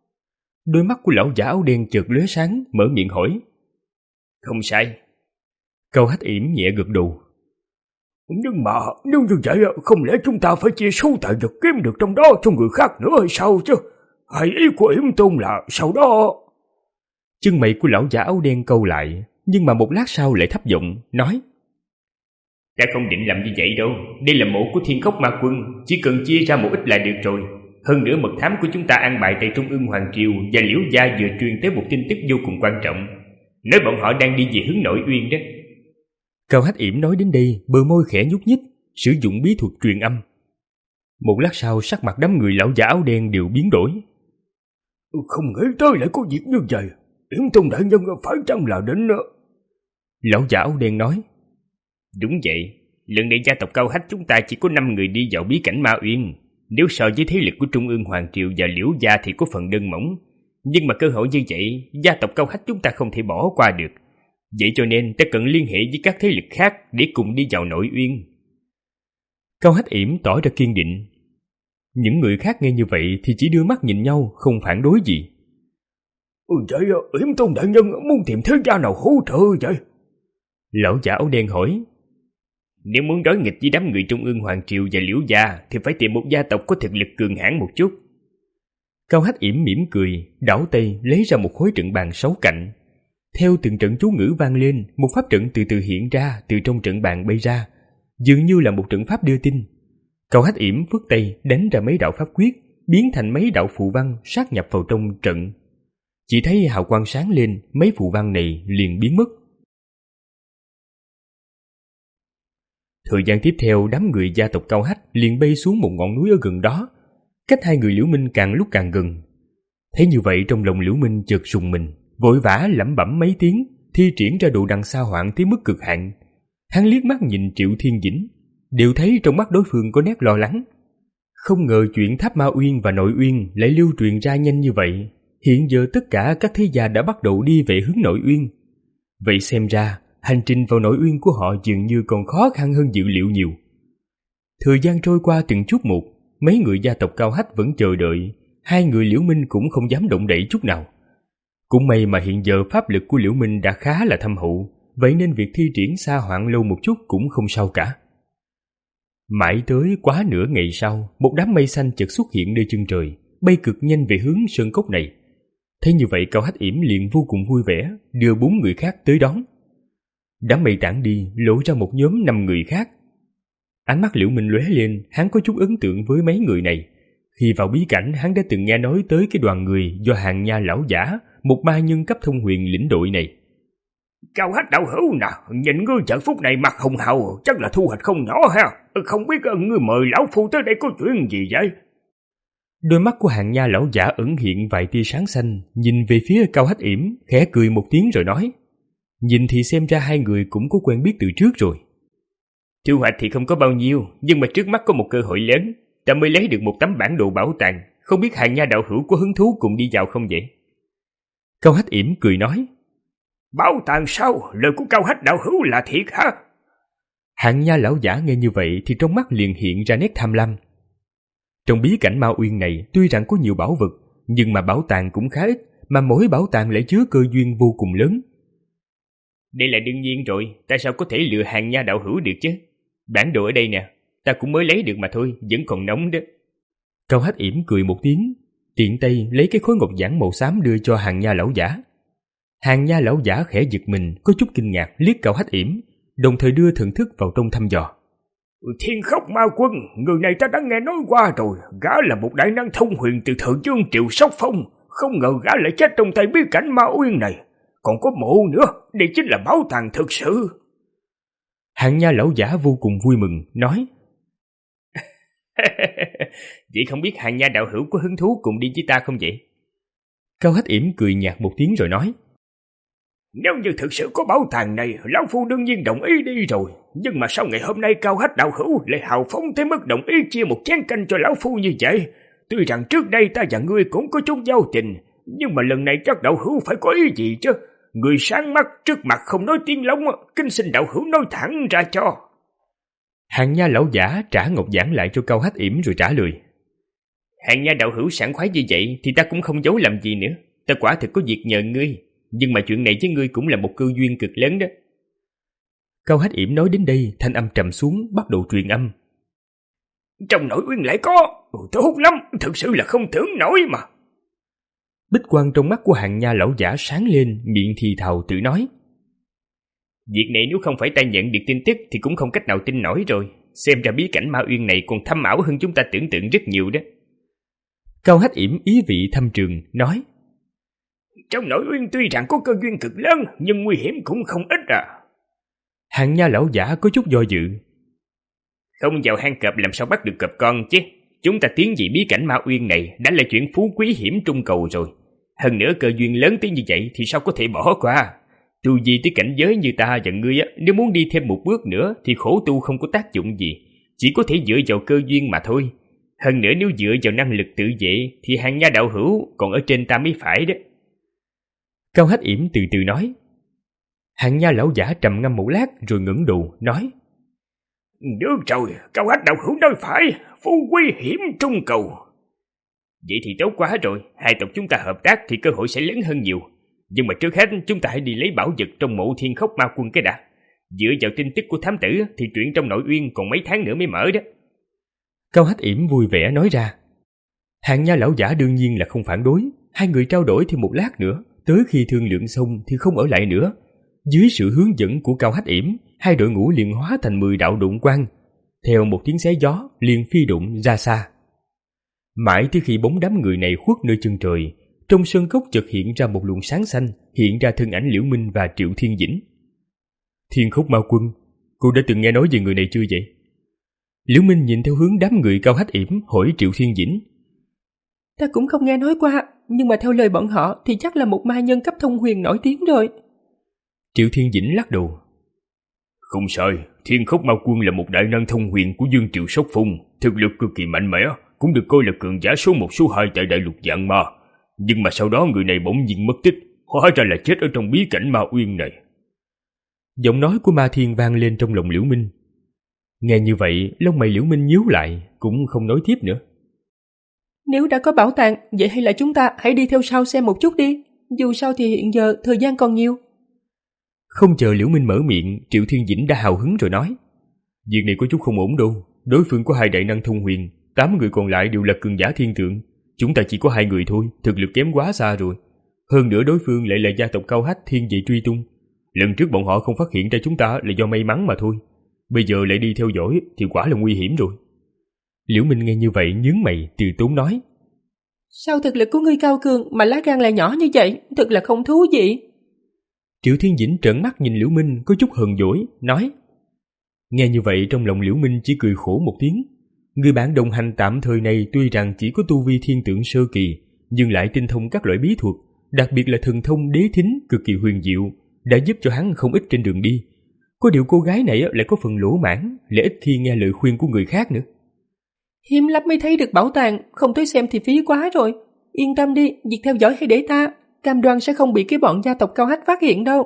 Đôi mắt của lão giả áo đen chợt lóe sáng, mở miệng hỏi. Không sai. Cao Hách Yểm nhẹ gật đầu. Nhưng mà nếu như vậy không lẽ chúng ta phải chia số tài vật kiếm được trong đó cho người khác nữa hay sao chứ? Hay ý của Yểm Tông là sau đó... Chân mày của lão giả áo đen câu lại, nhưng mà một lát sau lại thấp giọng, nói. Ta không định làm như vậy đâu. Đây là mộ của Thiên Khốc Ma Quân, chỉ cần chia ra một ít là được rồi. Hơn nữa mật thám của chúng ta an bài tại Trung Ương Hoàng Triều và Liễu Gia vừa truyền tới một tin tức vô cùng quan trọng. Nói bọn họ đang đi về hướng nội uyên đó. Cao Hách Yểm nói đến đây, bờ môi khẽ nhúc nhích, sử dụng bí thuật truyền âm. Một lát sau sắc mặt đám người lão giả áo đen đều biến đổi. Không nghĩ tới lại có việc như vậy. Yểm Tông đại nhân phải chăng là đến... Lão giả áo đen nói. Đúng vậy, lần này gia tộc Cao Hách chúng ta chỉ có năm người đi vào bí cảnh Ma Uyên. Nếu so với thế lực của Trung Ương Hoàng Triều và Liễu Gia thì có phần đơn mỏng. Nhưng mà cơ hội như vậy, gia tộc Cao Hách chúng ta không thể bỏ qua được. Vậy cho nên ta cần liên hệ với các thế lực khác để cùng đi vào Nội Uyên. Cao Hách yểm tỏ ra kiên định. Những người khác nghe như vậy thì chỉ đưa mắt nhìn nhau, không phản đối gì. Ừ, vậy Yểm Tôn đại nhân muốn tìm thế gia nào hỗ trợ vậy? Lão giả áo đen hỏi. Nếu muốn đối nghịch với đám người Trung ương Hoàng Triều và Liễu gia thì phải tìm một gia tộc có thực lực cường hãn một chút. Cao Hách yểm mỉm cười, đảo tay lấy ra một khối trận bàn sáu cạnh. Theo từng trận chú ngữ vang lên, một pháp trận từ từ hiện ra từ trong trận bàn bay ra, dường như là một trận pháp đưa tin. Cao Hách yểm phất tay đánh ra mấy đạo pháp quyết, biến thành mấy đạo phù văn sát nhập vào trong trận. Chỉ thấy hào quang sáng lên, mấy phù văn này liền biến mất. Thời gian tiếp theo, đám người gia tộc Cao Hách liền bay xuống một ngọn núi ở gần đó, cách hai người Liễu Minh càng lúc càng gần. Thấy như vậy, trong lòng Liễu Minh chợt rùng mình, vội vã lẩm bẩm mấy tiếng, thi triển ra độ đằng xa hoạn tới mức cực hạn. Hắn liếc mắt nhìn Triệu Thiên Dĩnh, đều thấy trong mắt đối phương có nét lo lắng. Không ngờ chuyện Tháp Ma Uyên và Nội Uyên lại lưu truyền ra nhanh như vậy. Hiện giờ tất cả các thế gia đã bắt đầu đi về hướng Nội Uyên. Vậy xem ra hành trình vào Nội Uyên của họ dường như còn khó khăn hơn dự liệu nhiều. Thời gian trôi qua từng chút một, mấy người gia tộc Cao Hách vẫn chờ đợi. Hai người Liễu Minh cũng không dám động đậy chút nào. Cũng may mà hiện giờ pháp lực của Liễu Minh đã khá là thâm hậu, vậy nên việc thi triển xa hoạn lâu một chút cũng không sao cả. Mãi tới quá nửa ngày sau, một đám mây xanh chợt xuất hiện nơi chân trời, bay cực nhanh về hướng sơn cốc này. Thấy như vậy, Cao Hách yểm liền vô cùng vui vẻ, đưa bốn người khác tới đón. Đám mây tản đi, lộ ra một nhóm năm người khác. Ánh mắt Liễu Minh lóe lên, hắn có chút ấn tượng với mấy người này. Khi vào bí cảnh, hắn đã từng nghe nói tới cái đoàn người do Hàng Nha lão giả, một ma nhân cấp thông huyền lĩnh đội này. Cao Hách đạo hữu nè, nhìn ngươi giờ phút này mặt hồng hào, chắc là thu hoạch không nhỏ ha. Không biết ngươi mời lão phu tới đây có chuyện gì vậy? Đôi mắt của Hàng Nha lão giả ẩn hiện vài tia sáng xanh, nhìn về phía Cao Hách yểm, khẽ cười một tiếng rồi nói. Nhìn thì xem ra hai người cũng có quen biết từ trước rồi. Thu hoạch thì không có bao nhiêu, nhưng mà trước mắt có một cơ hội lớn. Ta mới lấy được một tấm bản đồ bảo tàng, không biết Hàng Nha đạo hữu có hứng thú cùng đi vào không vậy? Cao Hách yểm cười nói. Bảo tàng sao? Lời của Cao Hách đạo hữu là thiệt hả? Hàng Nha lão giả nghe như vậy thì trong mắt liền hiện ra nét tham lam. Trong bí cảnh Ma Uyên này tuy rằng có nhiều bảo vật, nhưng mà bảo tàng cũng khá ít, mà mỗi bảo tàng lại chứa cơ duyên vô cùng lớn. Đây là đương nhiên rồi, ta sao có thể lừa Hàng Nha đạo hữu được chứ? Bản đồ ở đây nè, ta cũng mới lấy được mà thôi, vẫn còn nóng đó. Cao Hách yểm cười một tiếng, tiện tay lấy cái khối ngọc giản màu xám đưa cho Hàng Nha lão giả. Hàng Nha lão giả khẽ giật mình, có chút kinh ngạc liếc Cao Hách yểm, đồng thời đưa thần thức vào trong thăm dò. Thiên Khốc Ma Quân, người này ta đã nghe nói qua rồi, gã là một đại năng thông huyền từ thời Dương Triều Sóc Phong, không ngờ gã lại chết trong tay bí cảnh Ma Uyên này. Còn có mộ nữa, đây chính là bảo tàng thực sự. Hàng Nha lão giả vô cùng vui mừng, nói. Vậy không biết Hàng Nha đạo hữu có hứng thú cùng đi với ta không vậy? Cao Hách yểm cười nhạt một tiếng rồi nói. Nếu như thực sự có bảo tàng này, lão phu đương nhiên đồng ý đi rồi. Nhưng mà sao ngày hôm nay Cao Hách đạo hữu lại hào phóng tới mức đồng ý chia một chén canh cho lão phu như vậy? Tuy rằng trước đây ta và ngươi cũng có chút giao tình, nhưng mà lần này các đạo hữu phải có ý gì chứ? Người sáng mắt trước mặt không nói tiếng lóng, kính xin đạo hữu nói thẳng ra cho. Hàng Nha lão giả trả ngọc giản lại cho Cao Hách yểm rồi trả lời. Hàng Nha đạo hữu sảng khoái như vậy thì ta cũng không giấu làm gì nữa. Ta quả thực có việc nhờ ngươi, nhưng mà chuyện này với ngươi cũng là một cơ duyên cực lớn đó. Cao Hách yểm nói đến đây, thanh âm trầm xuống, bắt đầu truyền âm. Trong Nội Uyên lại có, tốt lắm, thực sự là không tưởng nổi mà. Bích quang trong mắt của Hàng Nha lão giả sáng lên, miệng thì thào tự nói. Việc này nếu không phải ta nhận được tin tức thì cũng không cách nào tin nổi rồi. Xem ra bí cảnh Ma Uyên này còn thâm ảo hơn chúng ta tưởng tượng rất nhiều đó. Cao Hách yểm ý vị thâm trường, nói. Trong Nội Uyên tuy rằng có cơ duyên cực lớn, nhưng nguy hiểm cũng không ít à. Hàng Nha lão giả có chút do dự. Không vào hang cọp làm sao bắt được cọp con chứ. Chúng ta tiến về bí cảnh Ma Uyên này đã là chuyện phú quý hiểm trung cầu rồi. Hơn nữa cơ duyên lớn tới như vậy thì sao có thể bỏ qua. Tu vi tới cảnh giới như ta và ngươi á, nếu muốn đi thêm một bước nữa thì khổ tu không có tác dụng gì, chỉ có thể dựa vào cơ duyên mà thôi. Hơn nữa nếu dựa vào năng lực tự vệ thì Hàng Nha đạo hữu còn ở trên ta mới phải đó. Cao Hách Yểm từ từ nói. Hàng Nha lão giả trầm ngâm một lát rồi ngẩng đầu nói: Được rồi, Cao Hách đạo hữu nói phải, phu quy hiểm trung cầu. Vậy thì tốt quá rồi, hai tộc chúng ta hợp tác thì cơ hội sẽ lớn hơn nhiều. Nhưng mà trước hết chúng ta hãy đi lấy bảo vật trong mộ Thiên Khốc Ma Quân cái đã. Dựa vào tin tức của thám tử thì chuyện trong Nội Uyên còn mấy tháng nữa mới mở đó. Cao Hách Yểm vui vẻ nói ra. Hàng Nha lão giả đương nhiên là không phản đối. Hai người trao đổi thêm một lát nữa, tới khi thương lượng xong thì không ở lại nữa. Dưới sự hướng dẫn của Cao Hách Yểm, hai đội ngũ liền hóa thành mười đạo độn quang, theo một tiếng xé gió liền phi độn ra xa. Mãi tới khi bóng đám người này khuất nơi chân trời, trong sơn cốc chợt hiện ra một luồng sáng xanh, hiện ra thân ảnh Liễu Minh và Triệu Thiên Dĩnh. Thiên Khốc Ma Quân, cô đã từng nghe nói về người này chưa vậy? Liễu Minh nhìn theo hướng đám người Cao Hách Yểm hỏi Triệu Thiên Dĩnh. Ta cũng không nghe nói qua, nhưng mà theo lời bọn họ thì chắc là một ma nhân cấp thông huyền nổi tiếng rồi. Triệu Thiên Dĩnh lắc đầu. Không sai, Thiên Khốc Ma Quân là một đại năng thông huyền của Dương Triệu Sóc Phùng, thực lực cực kỳ mạnh mẽ, cũng được coi là cường giả số một số hai tại đại lục Vạn Ma. Nhưng mà sau đó người này bỗng nhiên mất tích, hóa ra là chết ở trong bí cảnh Ma Uyên này. Giọng nói của Ma Thiên vang lên trong lòng Liễu Minh. Nghe như vậy, lông mày Liễu Minh nhíu lại, cũng không nói tiếp nữa. Nếu đã có bảo tàng, vậy hay là chúng ta hãy đi theo sau xem một chút đi. Dù sao thì hiện giờ thời gian còn nhiều. Không chờ Liễu Minh mở miệng, Triệu Thiên Dĩnh đã hào hứng rồi nói. Việc này có chút không ổn đâu. Đối phương có hai đại năng thông huyền, tám người còn lại đều là cường giả thiên tượng. Chúng ta chỉ có hai người thôi, thực lực kém quá xa rồi. Hơn nữa đối phương lại là gia tộc Cao Hách thiên vị truy tung. Lần trước bọn họ không phát hiện ra chúng ta là do may mắn mà thôi. Bây giờ lại đi theo dõi thì quả là nguy hiểm rồi. Liễu Minh nghe như vậy nhướng mày, từ tốn nói. Sao thực lực của ngươi cao cường mà lá gan lại nhỏ như vậy, thật là không thú vị. Triệu Thiên Dĩnh trợn mắt nhìn Liễu Minh có chút hờn dỗi, nói. Nghe như vậy trong lòng Liễu Minh chỉ cười khổ một tiếng. Người bạn đồng hành tạm thời này tuy rằng chỉ có tu vi thiên tượng sơ kỳ, nhưng lại tinh thông các loại bí thuật, đặc biệt là thần thông đế thính cực kỳ huyền diệu, đã giúp cho hắn không ít trên đường đi. Có điều cô gái này lại có phần lỗ mãn, lại ít khi nghe lời khuyên của người khác nữa. Hiếm lắm mới thấy được bảo tàng, không tới xem thì phí quá rồi. Yên tâm đi, việc theo dõi hãy để ta, cam đoan sẽ không bị cái bọn gia tộc Cao Hách phát hiện đâu.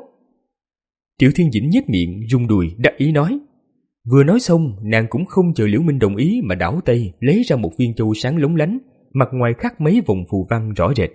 Triệu Thiên Dĩnh nhếch miệng, rung đùi, đắc ý nói. Vừa nói xong, nàng cũng không chờ Liễu Minh đồng ý mà đảo tay, lấy ra một viên châu sáng lóng lánh, mặt ngoài khắc mấy vòng phù văn rõ rệt.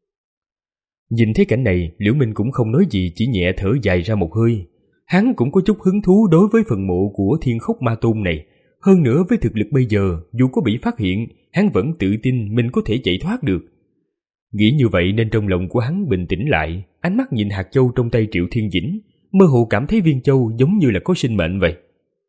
Nhìn thấy cảnh này, Liễu Minh cũng không nói gì, chỉ nhẹ thở dài ra một hơi. Hắn cũng có chút hứng thú đối với phần mộ của Thiên Khốc Ma Tôn này. Hơn nữa với thực lực bây giờ, dù có bị phát hiện, hắn vẫn tự tin mình có thể chạy thoát được. Nghĩ như vậy nên trong lòng của hắn bình tĩnh lại, ánh mắt nhìn hạt châu trong tay Triệu Thiên Dĩnh, mơ hồ cảm thấy viên châu giống như là có sinh mệnh vậy.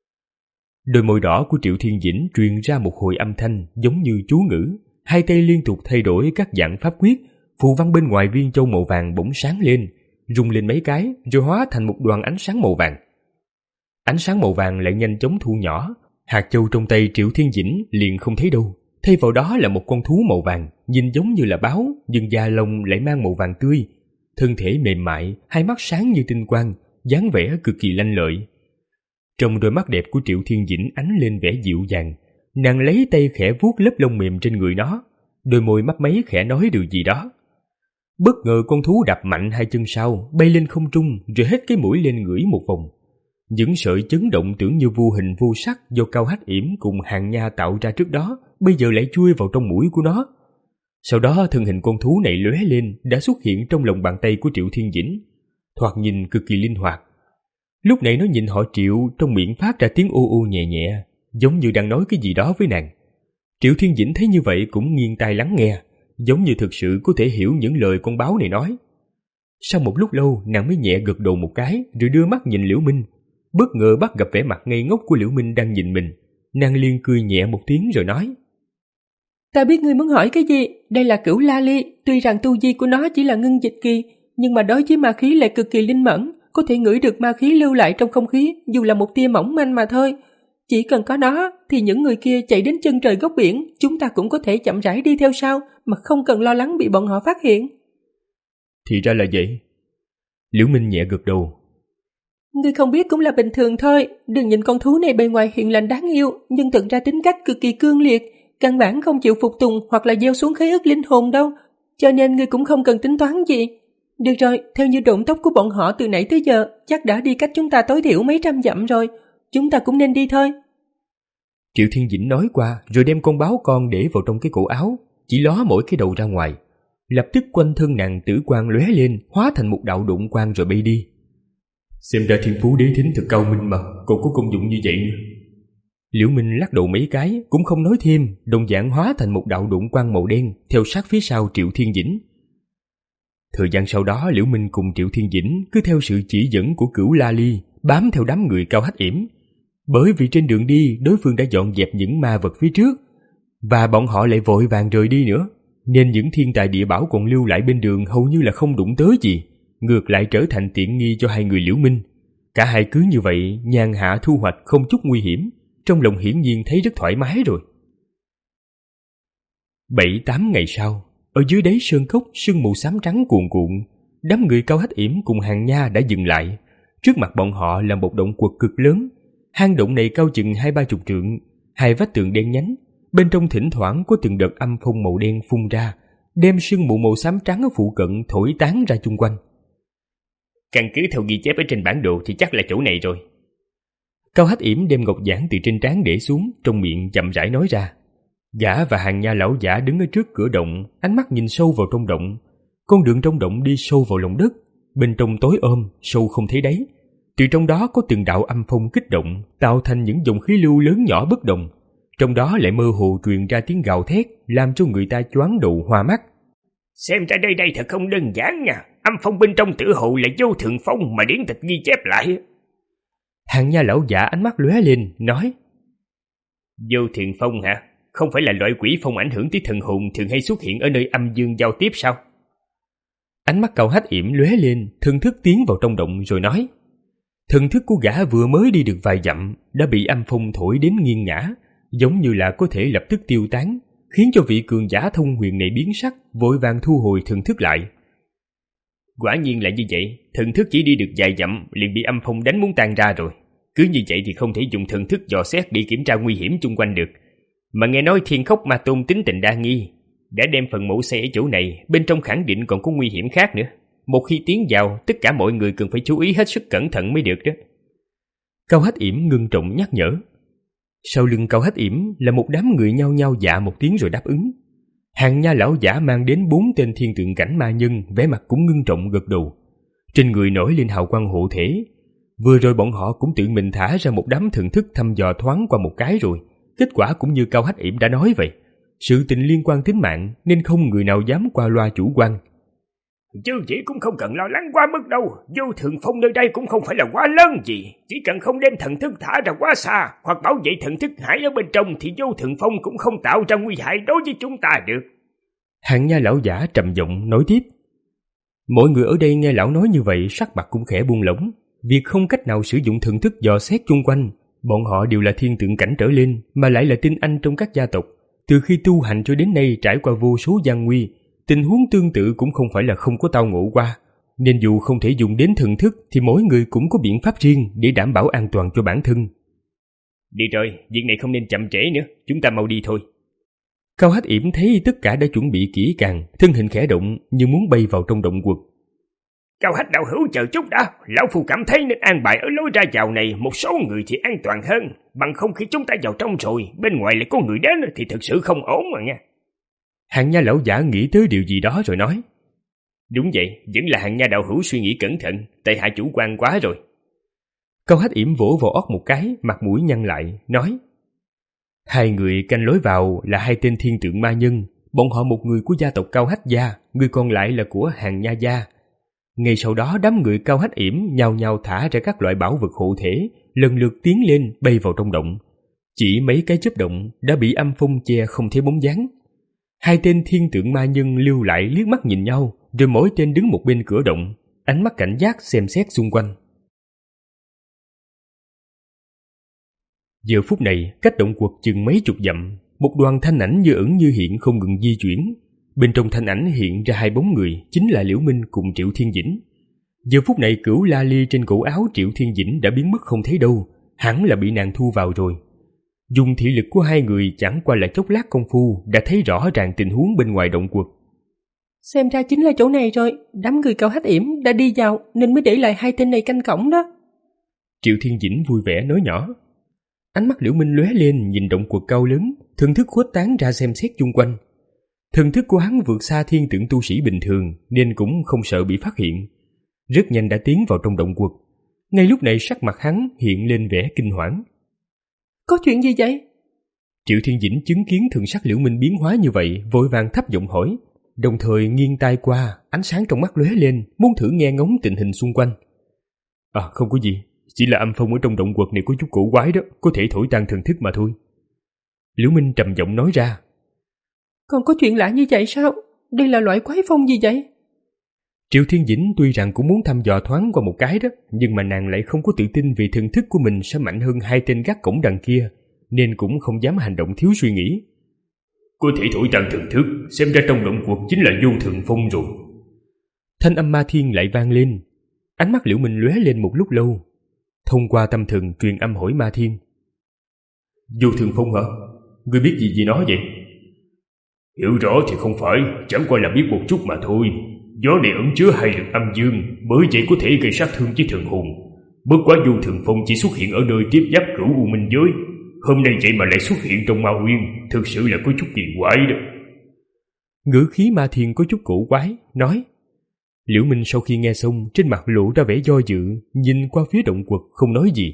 Đôi môi đỏ của Triệu Thiên Dĩnh truyền ra một hồi âm thanh giống như chú ngữ, hai tay liên tục thay đổi các dạng pháp quyết, phù văn bên ngoài viên châu màu vàng bỗng sáng lên, rung lên mấy cái rồi hóa thành một đoàn ánh sáng màu vàng. Ánh sáng màu vàng lại nhanh chóng thu nhỏ, hạt châu trong tay Triệu Thiên Dĩnh liền không thấy đâu, thay vào đó là một con thú màu vàng, nhìn giống như là báo, nhưng da lông lại mang màu vàng tươi, thân thể mềm mại, hai mắt sáng như tinh quang, dáng vẻ cực kỳ lanh lợi. Trong đôi mắt đẹp của Triệu Thiên Dĩnh ánh lên vẻ dịu dàng, nàng lấy tay khẽ vuốt lớp lông mềm trên người nó, đôi môi mấp máy khẽ nói điều gì đó. Bất ngờ con thú đạp mạnh hai chân sau, bay lên không trung rồi hết cái mũi lên ngửi một vòng. Những sợi chấn động tưởng như vô hình vô sắc do Cao Hách Yểm cùng Hàng Nha tạo ra trước đó, bây giờ lại chui vào trong mũi của nó. Sau đó thân hình con thú này lóe lên đã xuất hiện trong lòng bàn tay của Triệu Thiên Dĩnh, thoạt nhìn cực kỳ linh hoạt. Lúc này nó nhìn họ Triệu, trong miệng phát ra tiếng ô ô nhẹ nhẹ, giống như đang nói cái gì đó với nàng. Triệu Thiên Dĩnh thấy như vậy cũng nghiêng tai lắng nghe, giống như thực sự có thể hiểu những lời con báo này nói. Sau một lúc lâu, nàng mới nhẹ gật đầu một cái rồi đưa mắt nhìn Liễu Minh. Bất ngờ bắt gặp vẻ mặt ngây ngốc của Liễu Minh đang nhìn mình, nàng liền cười nhẹ một tiếng rồi nói. Ta biết ngươi muốn hỏi cái gì, đây là cửu la ly, tuy rằng tu vi của nó chỉ là ngưng dịch kỳ, nhưng mà đối với ma khí lại cực kỳ linh mẫn, có thể ngửi được ma khí lưu lại trong không khí, dù là một tia mỏng manh mà thôi. Chỉ cần có nó, thì những người kia chạy đến chân trời góc biển, chúng ta cũng có thể chậm rãi đi theo sau, mà không cần lo lắng bị bọn họ phát hiện. Thì ra là vậy. Liễu Minh nhẹ gật đầu. Ngươi không biết cũng là bình thường thôi, đừng nhìn con thú này bề ngoài hiền lành đáng yêu, nhưng thực ra tính cách cực kỳ cương liệt, căn bản không chịu phục tùng hoặc là gieo xuống khế ước linh hồn đâu, cho nên ngươi cũng không cần tính toán gì. Được rồi, theo như độn tốc của bọn họ từ nãy tới giờ, chắc đã đi cách chúng ta tối thiểu mấy trăm dặm rồi, chúng ta cũng nên đi thôi. Triệu Thiên Dĩnh nói qua rồi đem con báo con để vào trong cái cổ áo, chỉ ló mỗi cái đầu ra ngoài. Lập tức quanh thân nàng tử quang lóe lên, hóa thành một đạo độn quang rồi bay đi. Xem ra thiên phú đế thính thật cao minh mà, còn có công dụng như vậy nữa. Liễu Minh lắc đầu mấy cái, cũng không nói thêm, đồng dạng hóa thành một đạo độn quang màu đen, theo sát phía sau Triệu Thiên Dĩnh. Thời gian sau đó, Liễu Minh cùng Triệu Thiên Dĩnh cứ theo sự chỉ dẫn của Cửu La Ly, bám theo đám người Cao Hách Yểm. Bởi vì trên đường đi, đối phương đã dọn dẹp những ma vật phía trước, và bọn họ lại vội vàng rời đi nữa, nên những thiên tài địa bảo còn lưu lại bên đường hầu như là không đụng tới gì, ngược lại trở thành tiện nghi cho hai người Liễu Minh. Cả hai cứ như vậy nhàn hạ thu hoạch không chút nguy hiểm, trong lòng hiển nhiên thấy rất thoải mái rồi. Bảy tám ngày sau, ở dưới đáy sơn cốc sương mù xám trắng cuồn cuộn, đám người Cao Hách Yểm cùng Hàng Nha đã dừng lại. Trước mặt bọn họ là một động quật cực lớn, hang động này cao chừng hai ba chục trượng, hai vách tường đen nhánh, bên trong thỉnh thoảng có từng đợt âm phong màu đen phun ra, đem sương mù màu xám trắng ở phụ cận thổi tán ra chung quanh. Căn cứ theo ghi chép ở trên bản đồ thì chắc là chỗ này rồi. Cao Hách Yểm đem ngọc giản từ trên trán để xuống, trong miệng chậm rãi nói ra. Gã và Hàng Nha lão giả đứng ở trước cửa động, ánh mắt nhìn sâu vào trong động. Con đường trong động đi sâu vào lòng đất, bên trong tối ôm, sâu không thấy đáy. Từ trong đó có từng đạo âm phong kích động, tạo thành những dòng khí lưu lớn nhỏ bất đồng. Trong đó lại mơ hồ truyền ra tiếng gào thét, làm cho người ta choáng đầu hoa mắt. Xem ra đây đây thật không đơn giản nha, âm phong bên trong tử hộ là vô thượng phong mà điển tịch ghi chép lại. Hàng Nha lão giả ánh mắt lóe lên, nói. Vô thượng phong hả? Không phải là loại quỷ phong ảnh hưởng tới thần hồn thường hay xuất hiện ở nơi âm dương giao tiếp sao? Ánh mắt Cao Hách Yểm lóe lên, thần thức tiến vào trong động rồi nói. Thần thức của gã vừa mới đi được vài dặm đã bị âm phong thổi đến nghiêng ngã, giống như là có thể lập tức tiêu tán, khiến cho vị cường giả thông huyền này biến sắc, vội vàng thu hồi thần thức lại. Quả nhiên là như vậy, thần thức chỉ đi được vài dặm liền bị âm phong đánh muốn tan ra rồi. Cứ như vậy thì không thể dùng thần thức dò xét để kiểm tra nguy hiểm chung quanh được. Mà nghe nói Thiên Khốc Ma Tôn tính tình đa nghi, đã đem phần mộ xây ở chỗ này, bên trong khẳng định còn có nguy hiểm khác nữa. Một khi tiến vào, tất cả mọi người cần phải chú ý hết sức cẩn thận mới được đó. Cao Hách Yểm ngưng trọng nhắc nhở. Sau lưng Cao Hách Yểm là một đám người nhao nhao dạ một tiếng rồi đáp ứng. Hàng Nha lão giả mang đến bốn tên thiên tượng cảnh ma nhân, vẻ mặt cũng ngưng trọng gật đầu. Trên người nổi lên hào quang hộ thể. Vừa rồi bọn họ cũng tự mình thả ra một đám thần thức thăm dò thoáng qua một cái rồi. Kết quả cũng như Cao Hách Yểm đã nói vậy. Sự tình liên quan tính mạng nên không người nào dám qua loa chủ quan. Chứ chị cũng không cần lo lắng quá mức đâu. Vô thượng phong nơi đây cũng không phải là quá lớn gì. Chỉ cần không đem thần thức thả ra quá xa, hoặc bảo vệ thần thức hải ở bên trong, thì vô thượng phong cũng không tạo ra nguy hại đối với chúng ta được. Hàng Nha lão giả trầm giọng nói tiếp. Mọi người ở đây nghe lão nói như vậy, sắc mặt cũng khẽ buông lỏng. Việc không cách nào sử dụng thần thức dò xét chung quanh, bọn họ đều là thiên tượng cảnh trở lên, mà lại là tinh anh trong các gia tộc. Từ khi tu hành cho đến nay trải qua vô số gian nguy, tình huống tương tự cũng không phải là không có tao ngộ qua. Nên dù không thể dùng đến thần thức thì mỗi người cũng có biện pháp riêng để đảm bảo an toàn cho bản thân. Đi rồi, việc này không nên chậm trễ nữa, chúng ta mau đi thôi. Cao Hách Yểm thấy tất cả đã chuẩn bị kỹ càng, thân hình khẽ động như muốn bay vào trong động quật. Cao Hách đạo hữu chờ chút đã, lão phu cảm thấy nên an bài ở lối ra vào này một số người thì an toàn hơn, bằng không khi chúng ta vào trong rồi, bên ngoài lại có người đến thì thực sự không ổn mà nha. Hàng Nha lão giả nghĩ tới điều gì đó rồi nói. Đúng vậy, vẫn là Hàng Nha đạo hữu suy nghĩ cẩn thận, tại hạ chủ quan quá rồi. Cao Hách Yểm vỗ vào óc một cái, mặt mũi nhăn lại, nói. Hai người canh lối vào là hai tên thiên tượng ma nhân, bọn họ một người của gia tộc Cao Hách gia, người còn lại là của Hàng Nha gia. Ngay sau đó đám người Cao Hách Yểm nhao nhao thả ra các loại bảo vật hộ thể, lần lượt tiến lên bay vào trong động. Chỉ mấy cái chớp động đã bị âm phong che không thấy bóng dáng. Hai tên thiên tượng ma nhân lưu lại liếc mắt nhìn nhau, rồi mỗi tên đứng một bên cửa động, ánh mắt cảnh giác xem xét xung quanh. Giờ phút này, cách động quật chừng mấy chục dặm, một đoàn thanh ảnh như ẩn như hiện không ngừng di chuyển. Bên trong thanh ảnh hiện ra hai bóng người, chính là Liễu Minh cùng Triệu Thiên Dĩnh. Giờ phút này Cửu La Ly trên cổ áo Triệu Thiên Dĩnh đã biến mất không thấy đâu, hẳn là bị nàng thu vào rồi. Dùng thị lực của hai người chẳng qua là chốc lát công phu đã thấy rõ ràng tình huống bên ngoài động quật. Xem ra chính là chỗ này rồi, đám người Cao Hách Yểm đã đi vào nên mới để lại hai tên này canh cổng đó. Triệu Thiên Dĩnh vui vẻ nói nhỏ. Ánh mắt Liễu Minh lóe lên nhìn động quật cao lớn, thần thức khuếch tán ra xem xét chung quanh. Thần thức của hắn vượt xa thiên tượng tu sĩ bình thường nên cũng không sợ bị phát hiện. Rất nhanh đã tiến vào trong động quật. Ngay lúc này sắc mặt hắn hiện lên vẻ kinh hoảng. Có chuyện gì vậy? Triệu Thiên Dĩnh chứng kiến thần sắc Liễu Minh biến hóa như vậy, vội vàng thấp giọng hỏi, đồng thời nghiêng tai qua, ánh sáng trong mắt lóe lên, muốn thử nghe ngóng tình hình xung quanh. À, không có gì, chỉ là âm phong ở trong động quật này có chút cổ quái đó, có thể thổi tan thần thức mà thôi. Liễu Minh trầm giọng nói ra. Còn có chuyện lạ như vậy sao? Đây là loại quái phong gì vậy? Triệu Thiên Dĩnh tuy rằng cũng muốn thăm dò thoáng qua một cái đó, nhưng mà nàng lại không có tự tin vì thần thức của mình sẽ mạnh hơn hai tên gác cổng đằng kia, nên cũng không dám hành động thiếu suy nghĩ. Có thể thổi tan thần thức, xem ra trong động quật chính là vô thường phong rồi. Thanh âm Ma Thiên lại vang lên. Ánh mắt Liễu Minh lóe lên một lúc lâu, thông qua tâm thần truyền âm hỏi Ma Thiên. Vô thường phong hả? Ngươi biết gì về nó vậy? Hiểu rõ thì không phải, chẳng qua là biết một chút mà thôi. Gió này ẩn chứa hai lực âm dương, bởi vậy có thể gây sát thương với thần hồn. Bất quá vô thường phong chỉ xuất hiện ở nơi tiếp giáp cửu u minh giới. Hôm nay vậy mà lại xuất hiện trong Ma Uyên, thực sự là có chút kỳ quái đó. Ngữ khí Ma Thiên có chút cổ quái, nói. Liễu Minh sau khi nghe xong, trên mặt lộ ra vẻ do dự, nhìn qua phía động quật không nói gì.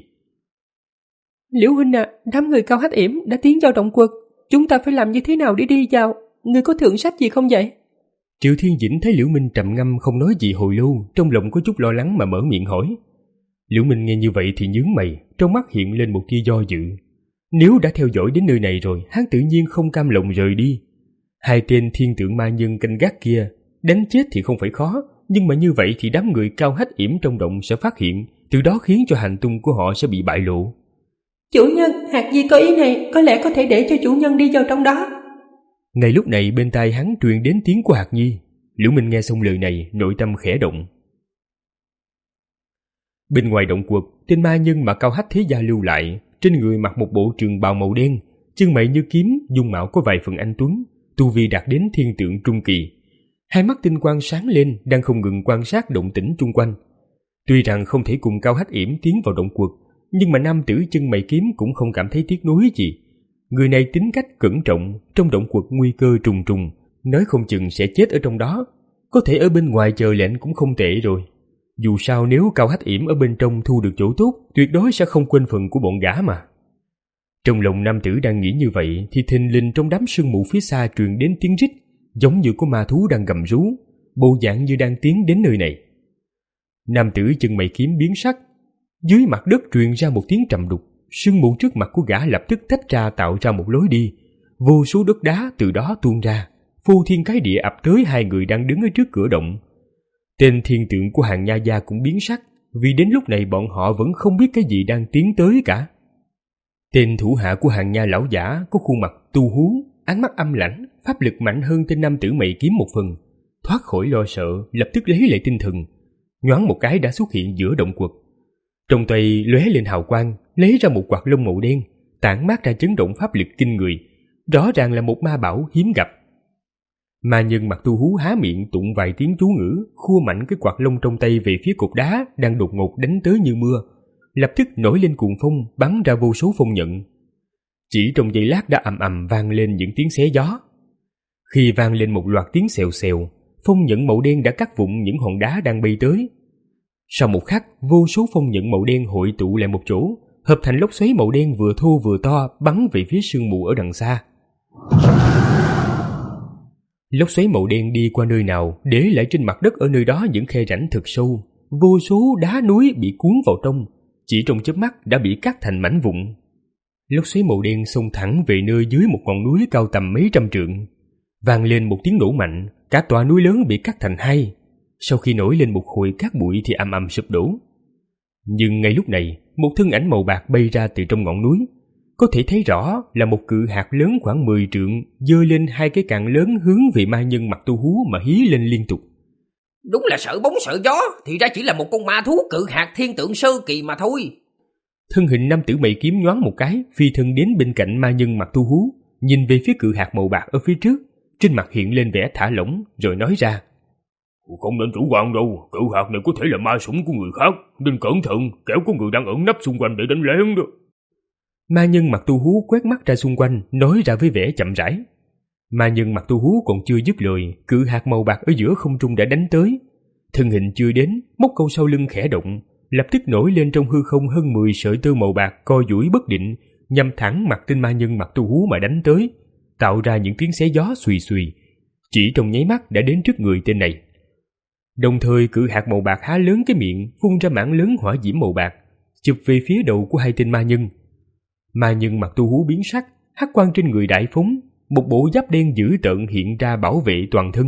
Liễu huynh à, đám người Cao Hách Yểm đã tiến vào động quật, chúng ta phải làm như thế nào để đi vào? Ngươi có thượng sách gì không vậy? Triệu Thiên Dĩnh thấy Liễu Minh trầm ngâm không nói gì hồi lâu, trong lòng có chút lo lắng mà mở miệng hỏi. Liễu Minh nghe như vậy thì nhướng mày, trong mắt hiện lên một tia do dự. Nếu đã theo dõi đến nơi này rồi, hắn tự nhiên không cam lòng rời đi. Hai tên thiên tượng ma nhân canh gác kia, đánh chết thì không phải khó, nhưng mà như vậy thì đám người Cao Hách Yểm trong động sẽ phát hiện, từ đó khiến cho hành tung của họ sẽ bị bại lộ. Chủ nhân, Hạt Di có ý này, có lẽ có thể để cho chủ nhân đi vào trong đó. Ngay lúc này bên tai hắn truyền đến tiếng của Hạt Nhi. Liễu Minh nghe xong lời này, nội tâm khẽ động. Bên ngoài động quật, tên ma nhân mà Cao Hách Thế Gia lưu lại, trên người mặc một bộ trường bào màu đen, chân mày như kiếm, dung mạo có vài phần anh tuấn, tu vi đạt đến thiên tượng trung kỳ. Hai mắt tinh quang sáng lên, đang không ngừng quan sát động tĩnh chung quanh. Tuy rằng không thể cùng Cao Hách Yểm tiến vào động quật, nhưng mà nam tử chân mày kiếm cũng không cảm thấy tiếc nuối gì. Người này tính cách cẩn trọng, trong động quật nguy cơ trùng trùng, nói không chừng sẽ chết ở trong đó. Có thể ở bên ngoài chờ lệnh cũng không tệ rồi. Dù sao nếu Cao Hách Yểm ở bên trong thu được chỗ tốt, tuyệt đối sẽ không quên phần của bọn gã mà. Trong lòng nam tử đang nghĩ như vậy thì thình lình trong đám sương mù phía xa truyền đến tiếng rít, giống như có ma thú đang gầm rú, bộ dạng như đang tiến đến nơi này. Nam tử chân mày kiếm biến sắc, dưới mặt đất truyền ra một tiếng trầm đục, sương mù trước mặt của gã lập tức tách ra tạo ra một lối đi, vô số đất đá từ đó tuôn ra, phô thiên cái địa ập tới hai người đang đứng ở trước cửa động. Tên thiên tượng của Hàng Nha Gia cũng biến sắc, vì đến lúc này bọn họ vẫn không biết cái gì đang tiến tới cả. Tên thủ hạ của Hàng Nha lão giả có khuôn mặt tu hú, ánh mắt âm lãnh, pháp lực mạnh hơn tên nam tử mày kiếm một phần. Thoát khỏi lo sợ, lập tức lấy lại tinh thần, nhoáng một cái đã xuất hiện giữa động quật. Trong tay lóe lên hào quang, lấy ra một quạt lông màu đen, tản mát ra chấn động pháp lực kinh người, rõ ràng là một ma bảo hiếm gặp. Ma nhân mặt tu hú há miệng tụng vài tiếng chú ngữ, khua mạnh cái quạt lông trong tay về phía cột đá đang đột ngột đánh tới như mưa, lập tức nổi lên cuồng phong, bắn ra vô số phong nhận. Chỉ trong giây lát đã ầm ầm vang lên những tiếng xé gió. Khi vang lên một loạt tiếng xèo xèo, phong nhận màu đen đã cắt vụn những hòn đá đang bay tới. Sau một khắc, vô số phong nhận màu đen hội tụ lại một chỗ, hợp thành lốc xoáy màu đen vừa thô vừa to bắn về phía sương mù ở đằng xa. Lốc xoáy màu đen đi qua nơi nào, để lại trên mặt đất ở nơi đó những khe rãnh thực sâu, vô số đá núi bị cuốn vào trong, chỉ trong chớp mắt đã bị cắt thành mảnh vụn. Lốc xoáy màu đen xông thẳng về nơi dưới một ngọn núi cao tầm mấy trăm trượng, vang lên một tiếng nổ mạnh, cả tòa núi lớn bị cắt thành hai. Sau khi nổi lên một hồi cát bụi thì ầm ầm sụp đổ. Nhưng ngay lúc này, một thân ảnh màu bạc bay ra từ trong ngọn núi, có thể thấy rõ là một cự hạt lớn khoảng mười trượng, giơ lên hai cái cạn lớn hướng về ma nhân mặt tu hú mà hí lên liên tục. Đúng là sợ bóng sợ gió, thì ra chỉ là một con ma thú cự hạt thiên tượng sơ kỳ mà thôi. Thân hình nam tử mày kiếm nhoáng một cái, phi thân đến bên cạnh ma nhân mặt tu hú, nhìn về phía cự hạt màu bạc ở phía trước, trên mặt hiện lên vẻ thả lỏng, rồi nói ra: Không nên chủ quan đâu, cự hạt này có thể là ma sủng của người khác, nên cẩn thận, kẻo có người đang ẩn nấp xung quanh để đánh lén đó. Ma nhân mặt tu hú quét mắt ra xung quanh, nói ra với vẻ chậm rãi. Ma nhân mặt tu hú còn chưa dứt lời, cự hạt màu bạc ở giữa không trung đã đánh tới. Thân hình chưa đến, móc câu sau lưng khẽ động, lập tức nổi lên trong hư không hơn mười sợi tơ màu bạc co duỗi bất định, nhằm thẳng mặt tên ma nhân mặt tu hú mà đánh tới, tạo ra những tiếng xé gió xùy xùy. Chỉ trong nháy mắt đã đến trước người tên này. Đồng thời cự hạt màu bạc há lớn cái miệng, phun ra mảng lớn hỏa diễm màu bạc, chụp về phía đầu của hai tên ma nhân. Ma nhân mặt tu hú biến sắc, hắc quang trên người đại phóng, một bộ giáp đen dữ tợn hiện ra bảo vệ toàn thân.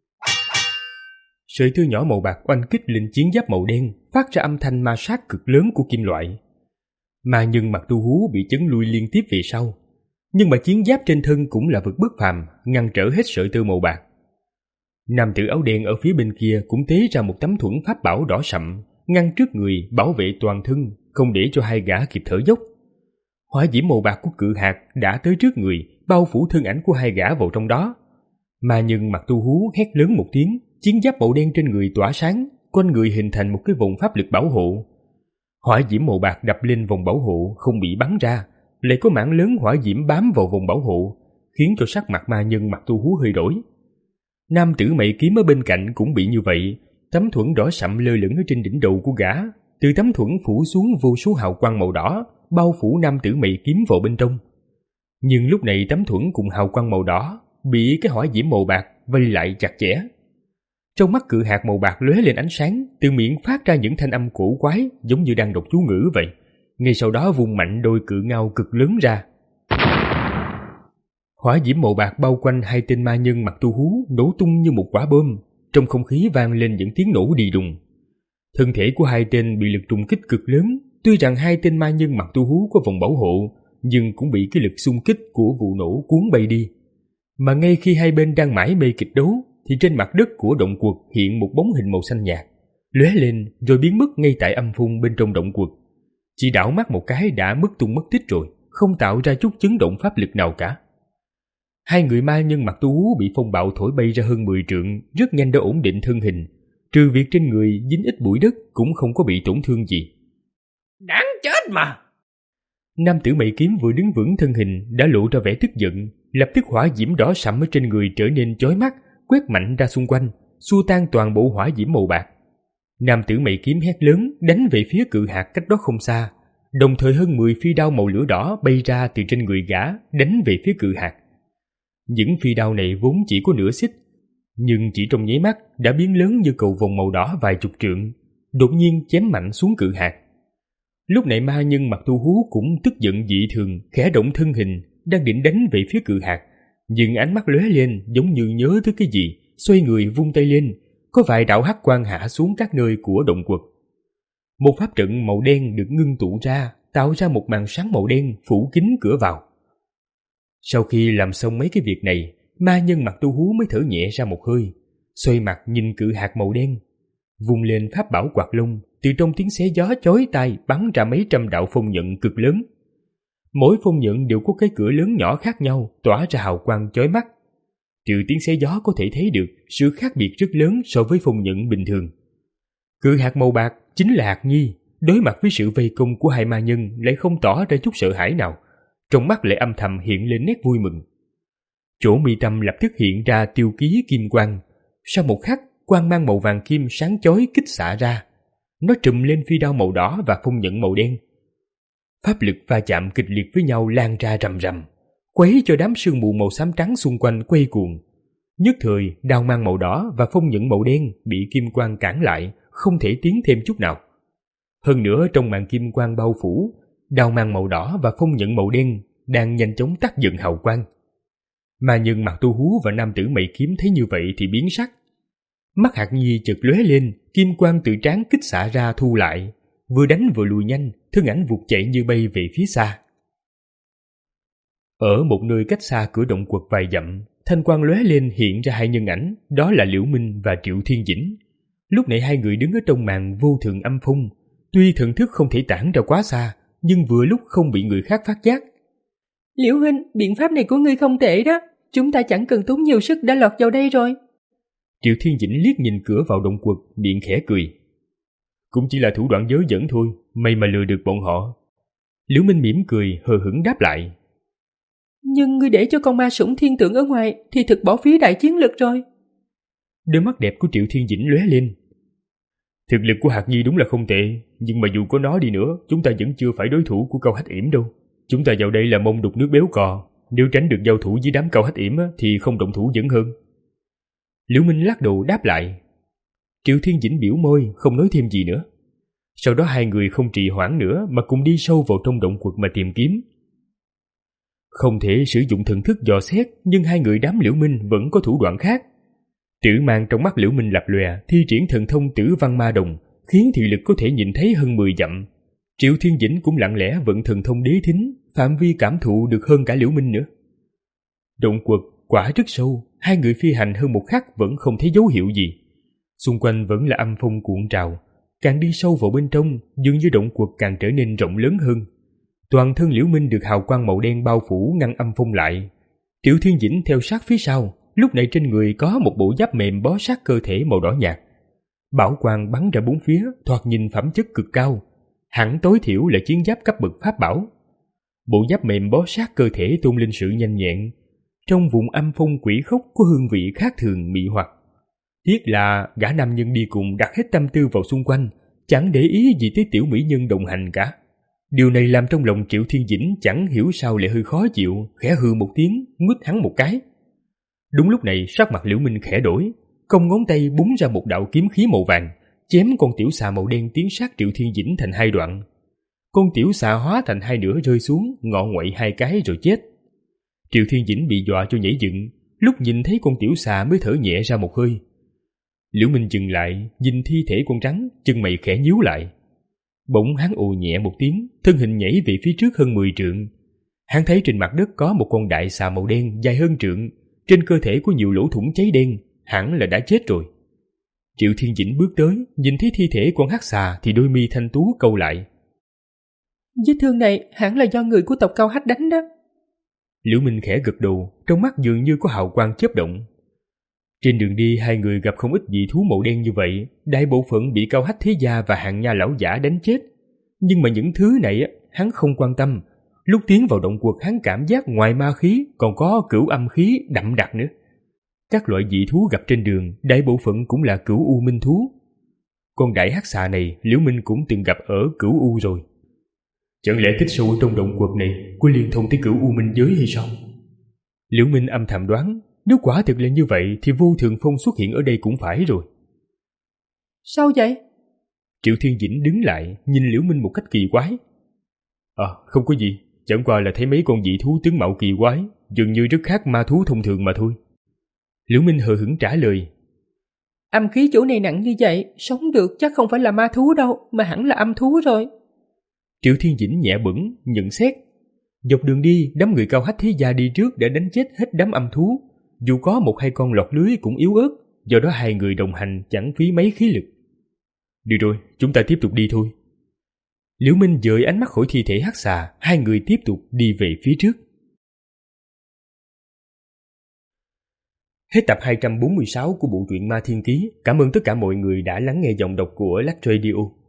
Sợi tơ nhỏ màu bạc oanh kích lên chiến giáp màu đen, phát ra âm thanh ma sát cực lớn của kim loại. Ma nhân mặt tu hú bị chấn lui liên tiếp về sau, nhưng mà chiến giáp trên thân cũng là vật bất phàm, ngăn trở hết sợi tơ màu bạc. Nam tử áo đen ở phía bên kia cũng tế ra một tấm thuẫn pháp bảo đỏ sậm, ngăn trước người, bảo vệ toàn thân, không để cho hai gã kịp thở dốc. Hỏa diễm màu bạc của cự hạt đã tới trước người, bao phủ thân ảnh của hai gã vào trong đó. Ma nhân mặt tu hú hét lớn một tiếng, chiến giáp màu đen trên người tỏa sáng, quanh người hình thành một cái vòng pháp lực bảo hộ. Hỏa diễm màu bạc đập lên vòng bảo hộ không bị bắn ra, lại có mảng lớn hỏa diễm bám vào vòng bảo hộ, khiến cho sắc mặt ma nhân mặt tu hú hơi đổi. Nam tử mày kiếm ở bên cạnh cũng bị như vậy, tấm thuẫn đỏ sậm lơ lửng ở trên đỉnh đầu của gã, từ tấm thuẫn phủ xuống vô số hào quang màu đỏ, bao phủ nam tử mày kiếm vào bên trong. Nhưng lúc này tấm thuẫn cùng hào quang màu đỏ bị cái hỏa diễm màu bạc vây lại chặt chẽ. Trong mắt cự hạt màu bạc lóe lên ánh sáng, từ miệng phát ra những thanh âm cổ quái giống như đang đọc chú ngữ vậy. Ngay sau đó vung mạnh đôi cự ngao cực lớn ra. Hỏa diễm màu bạc bao quanh hai tên ma nhân mặt tu hú nổ tung như một quả bom, trong không khí vang lên những tiếng nổ đi đùng. Thân thể của hai tên bị lực trùng kích cực lớn, tuy rằng hai tên ma nhân mặt tu hú có vòng bảo hộ, nhưng cũng bị cái lực xung kích của vụ nổ cuốn bay đi. Mà ngay khi hai bên đang mải mê kịch đấu, thì trên mặt đất của động quật hiện một bóng hình màu xanh nhạt, lóe lên rồi biến mất ngay tại âm phun bên trong động quật. Chỉ đảo mắt một cái đã mất tung mất tích rồi, không tạo ra chút chấn động pháp lực nào cả. Hai người ma nhân mặt tu hú bị phong bạo thổi bay ra hơn mười trượng, rất nhanh đã ổn định thân hình, trừ việc trên người dính ít bụi đất cũng không có bị tổn thương gì. Đáng chết mà! Nam tử mày kiếm vừa đứng vững thân hình đã lộ ra vẻ tức giận, lập tức hỏa diễm đỏ sẫm ở trên người trở nên chói mắt, quét mạnh ra xung quanh, xua tan toàn bộ hỏa diễm màu bạc. Nam tử mày kiếm hét lớn đánh về phía cự hạt cách đó không xa, đồng thời hơn mười phi đao màu lửa đỏ bay ra từ trên người gã đánh về phía cự hạt. Những phi đao này vốn chỉ có nửa xích, nhưng chỉ trong nháy mắt đã biến lớn như cầu vồng màu đỏ vài chục trượng, đột nhiên chém mạnh xuống cự hạt. Lúc này ma nhân mặt tu hú cũng tức giận dị thường, khẽ động thân hình, đang định đánh về phía cự hạt, nhưng ánh mắt lóe lên giống như nhớ tới cái gì, xoay người vung tay lên, có vài đạo hắc quang hạ xuống các nơi của động quật. Một pháp trận màu đen được ngưng tụ ra, tạo ra một màn sáng màu đen phủ kín cửa vào. Sau khi làm xong mấy cái việc này, ma nhân mặt tu hú mới thở nhẹ ra một hơi, xoay mặt nhìn cự hạt màu đen, vung lên pháp bảo quạt lông, từ trong tiếng xé gió chói tai bắn ra mấy trăm đạo phong nhận cực lớn. Mỗi phong nhận đều có cái cửa lớn nhỏ khác nhau, tỏa ra hào quang chói mắt. Từ tiếng xé gió có thể thấy được sự khác biệt rất lớn so với phong nhận bình thường. Cự hạt màu bạc chính là hạt nhi, đối mặt với sự vây công của hai ma nhân lại không tỏ ra chút sợ hãi nào, trong mắt lại âm thầm hiện lên nét vui mừng. Chỗ mi tâm lập tức hiện ra tiêu ký kim quang, sau một khắc quang mang màu vàng kim sáng chói kích xạ ra, nó trùm lên phi đao màu đỏ và phong nhận màu đen. Pháp lực va chạm kịch liệt với nhau lan ra rầm rầm, quấy cho đám sương mù màu xám trắng xung quanh quay cuồng. Nhất thời đao mang màu đỏ và phong nhận màu đen bị kim quang cản lại, không thể tiến thêm chút nào. Hơn nữa trong màn kim quang bao phủ, đao mang màu đỏ và phong nhận màu đen đang nhanh chóng tắt dần hào quang. Ma nhân mặt tu hú và nam tử mày kiếm thấy như vậy thì biến sắc. Mắt hạt nhi chợt lóe lên, kim quang từ trán kích xạ ra thu lại, vừa đánh vừa lùi nhanh, thân ảnh vụt chạy như bay về phía xa. Ở một nơi cách xa cửa động quật vài dặm, thanh quang lóe lên hiện ra hai nhân ảnh, đó là Liễu Minh và Triệu Thiên Dĩnh. Lúc này hai người đứng ở trong màn vô thường âm phong, tuy thần thức không thể tản ra quá xa, nhưng vừa lúc không bị người khác phát giác. Liễu huynh, biện pháp này của ngươi không tệ đó, chúng ta chẳng cần tốn nhiều sức đã lọt vào đây rồi. Triệu Thiên Dĩnh liếc nhìn cửa vào động quật, miệng khẽ cười. Cũng chỉ là thủ đoạn dớ dẫn thôi, may mà lừa được bọn họ. Liễu Minh mỉm cười, hờ hững đáp lại. Nhưng ngươi để cho con ma sủng thiên tượng ở ngoài thì thực bỏ phí đại chiến lực rồi. Đôi mắt đẹp của Triệu Thiên Dĩnh lóe lên. Thực lực của Hạc Nhi đúng là không tệ, nhưng mà dù có nó đi nữa, chúng ta vẫn chưa phải đối thủ của Cao Hách Yểm đâu. Chúng ta vào đây là mong đục nước béo cò, nếu tránh được giao thủ với đám Cao Hách Yểm thì không động thủ vẫn hơn. Liễu Minh lắc đầu đáp lại. Triệu Thiên Dĩnh biểu môi, không nói thêm gì nữa. Sau đó hai người không trì hoãn nữa mà cùng đi sâu vào trong động quật mà tìm kiếm. Không thể sử dụng thần thức dò xét, nhưng hai người đám Liễu Minh vẫn có thủ đoạn khác. Tử mang trong mắt Liễu Minh lập lòe, thi triển thần thông Tử Văn Ma Đồng, khiến thị lực có thể nhìn thấy hơn mười dặm. Triệu Thiên Dĩnh cũng lặng lẽ vận thần thông Đế Thính, phạm vi cảm thụ được hơn cả Liễu Minh nữa. Động quật quả rất sâu, hai người phi hành hơn một khắc vẫn không thấy dấu hiệu gì. Xung quanh vẫn là âm phong cuộn trào, càng đi sâu vào bên trong, dường như động quật càng trở nên rộng lớn hơn. Toàn thân Liễu Minh được hào quang màu đen bao phủ ngăn âm phong lại. Triệu Thiên Dĩnh theo sát phía sau, lúc này trên người có một bộ giáp mềm bó sát cơ thể màu đỏ nhạt. Bảo quang bắn ra bốn phía, thoạt nhìn phẩm chất cực cao, hẳn tối thiểu là chiến giáp cấp bậc pháp bảo. Bộ giáp mềm bó sát cơ thể tôn linh sự nhanh nhẹn, trong vùng âm phong quỷ khốc có hương vị khác thường mị hoặc. Tiếc là gã nam nhân đi cùng đặt hết tâm tư vào xung quanh, chẳng để ý gì tới tiểu mỹ nhân đồng hành cả. Điều này làm trong lòng Triệu Thiên Dĩnh chẳng hiểu sao lại hơi khó chịu, khẽ hừ một tiếng, nguyết hắn một cái. Đúng lúc này sắc mặt Liễu Minh khẽ đổi, cong ngón tay búng ra một đạo kiếm khí màu vàng, chém con tiểu xà màu đen tiến sát Triệu Thiên Dĩnh thành hai đoạn. Con tiểu xà hóa thành hai nửa rơi xuống, ngọ nguậy hai cái rồi chết. Triệu Thiên Dĩnh bị dọa cho nhảy dựng, lúc nhìn thấy con tiểu xà mới thở nhẹ ra một hơi. Liễu Minh dừng lại, nhìn thi thể con rắn, chân mày khẽ nhíu lại. Bỗng hắn ồ nhẹ một tiếng, thân hình nhảy về phía trước hơn mười trượng. Hắn thấy trên mặt đất có một con đại xà màu đen dài hơn trượng, trên cơ thể có nhiều lỗ thủng cháy đen, hẳn là đã chết rồi. Triệu Thiên Dĩnh bước tới, nhìn thấy thi thể con hắc xà thì đôi mi thanh tú câu lại. Vết thương này hẳn là do người của tộc Cao Hách đánh đó. Liễu Minh khẽ gật đầu, trong mắt dường như có hào quang chớp động. Trên đường đi hai người gặp không ít dị thú màu đen như vậy, đại bộ phận bị Cao Hách thế gia và hạng nha lão giả đánh chết. Nhưng mà những thứ này hắn không quan tâm. Lúc tiến vào động quật hắn cảm giác ngoài ma khí còn có cửu âm khí đậm đặc nữa. Các loại dị thú gặp trên đường, đại bộ phận cũng là cửu u minh thú. Con đại hắc xà này Liễu Minh cũng từng gặp ở cửu u rồi. Chẳng lẽ tích sâu trong động quật này có liên thông tới cửu u minh giới hay sao? Liễu Minh âm thầm đoán, nếu quả thực là như vậy thì Vô Thường Phong xuất hiện ở đây cũng phải rồi. Sao vậy? Triệu Thiên Dĩnh đứng lại, nhìn Liễu Minh một cách kỳ quái. À, không có gì, chẳng qua là thấy mấy con dị thú tướng mạo kỳ quái, dường như rất khác ma thú thông thường mà thôi. Liễu Minh hờ hững trả lời. Âm khí chỗ này nặng như vậy, sống được chắc không phải là ma thú đâu, mà hẳn là âm thú rồi. Triệu Thiên Dĩnh nhẹ bẫng nhận xét. Dọc đường đi, đám người Cao Hách thế gia đi trước đã đánh chết hết đám âm thú. Dù có một hai con lọt lưới cũng yếu ớt, do đó hai người đồng hành chẳng phí mấy khí lực. Được rồi, chúng ta tiếp tục đi thôi. Liễu Minh dời ánh mắt khỏi thi thể hắc xà, hai người tiếp tục đi về phía trước. Hết tập hai trăm bốn mươi sáu của bộ truyện Ma Thiên Ký. Cảm ơn tất cả mọi người đã lắng nghe giọng đọc của Lách Radio.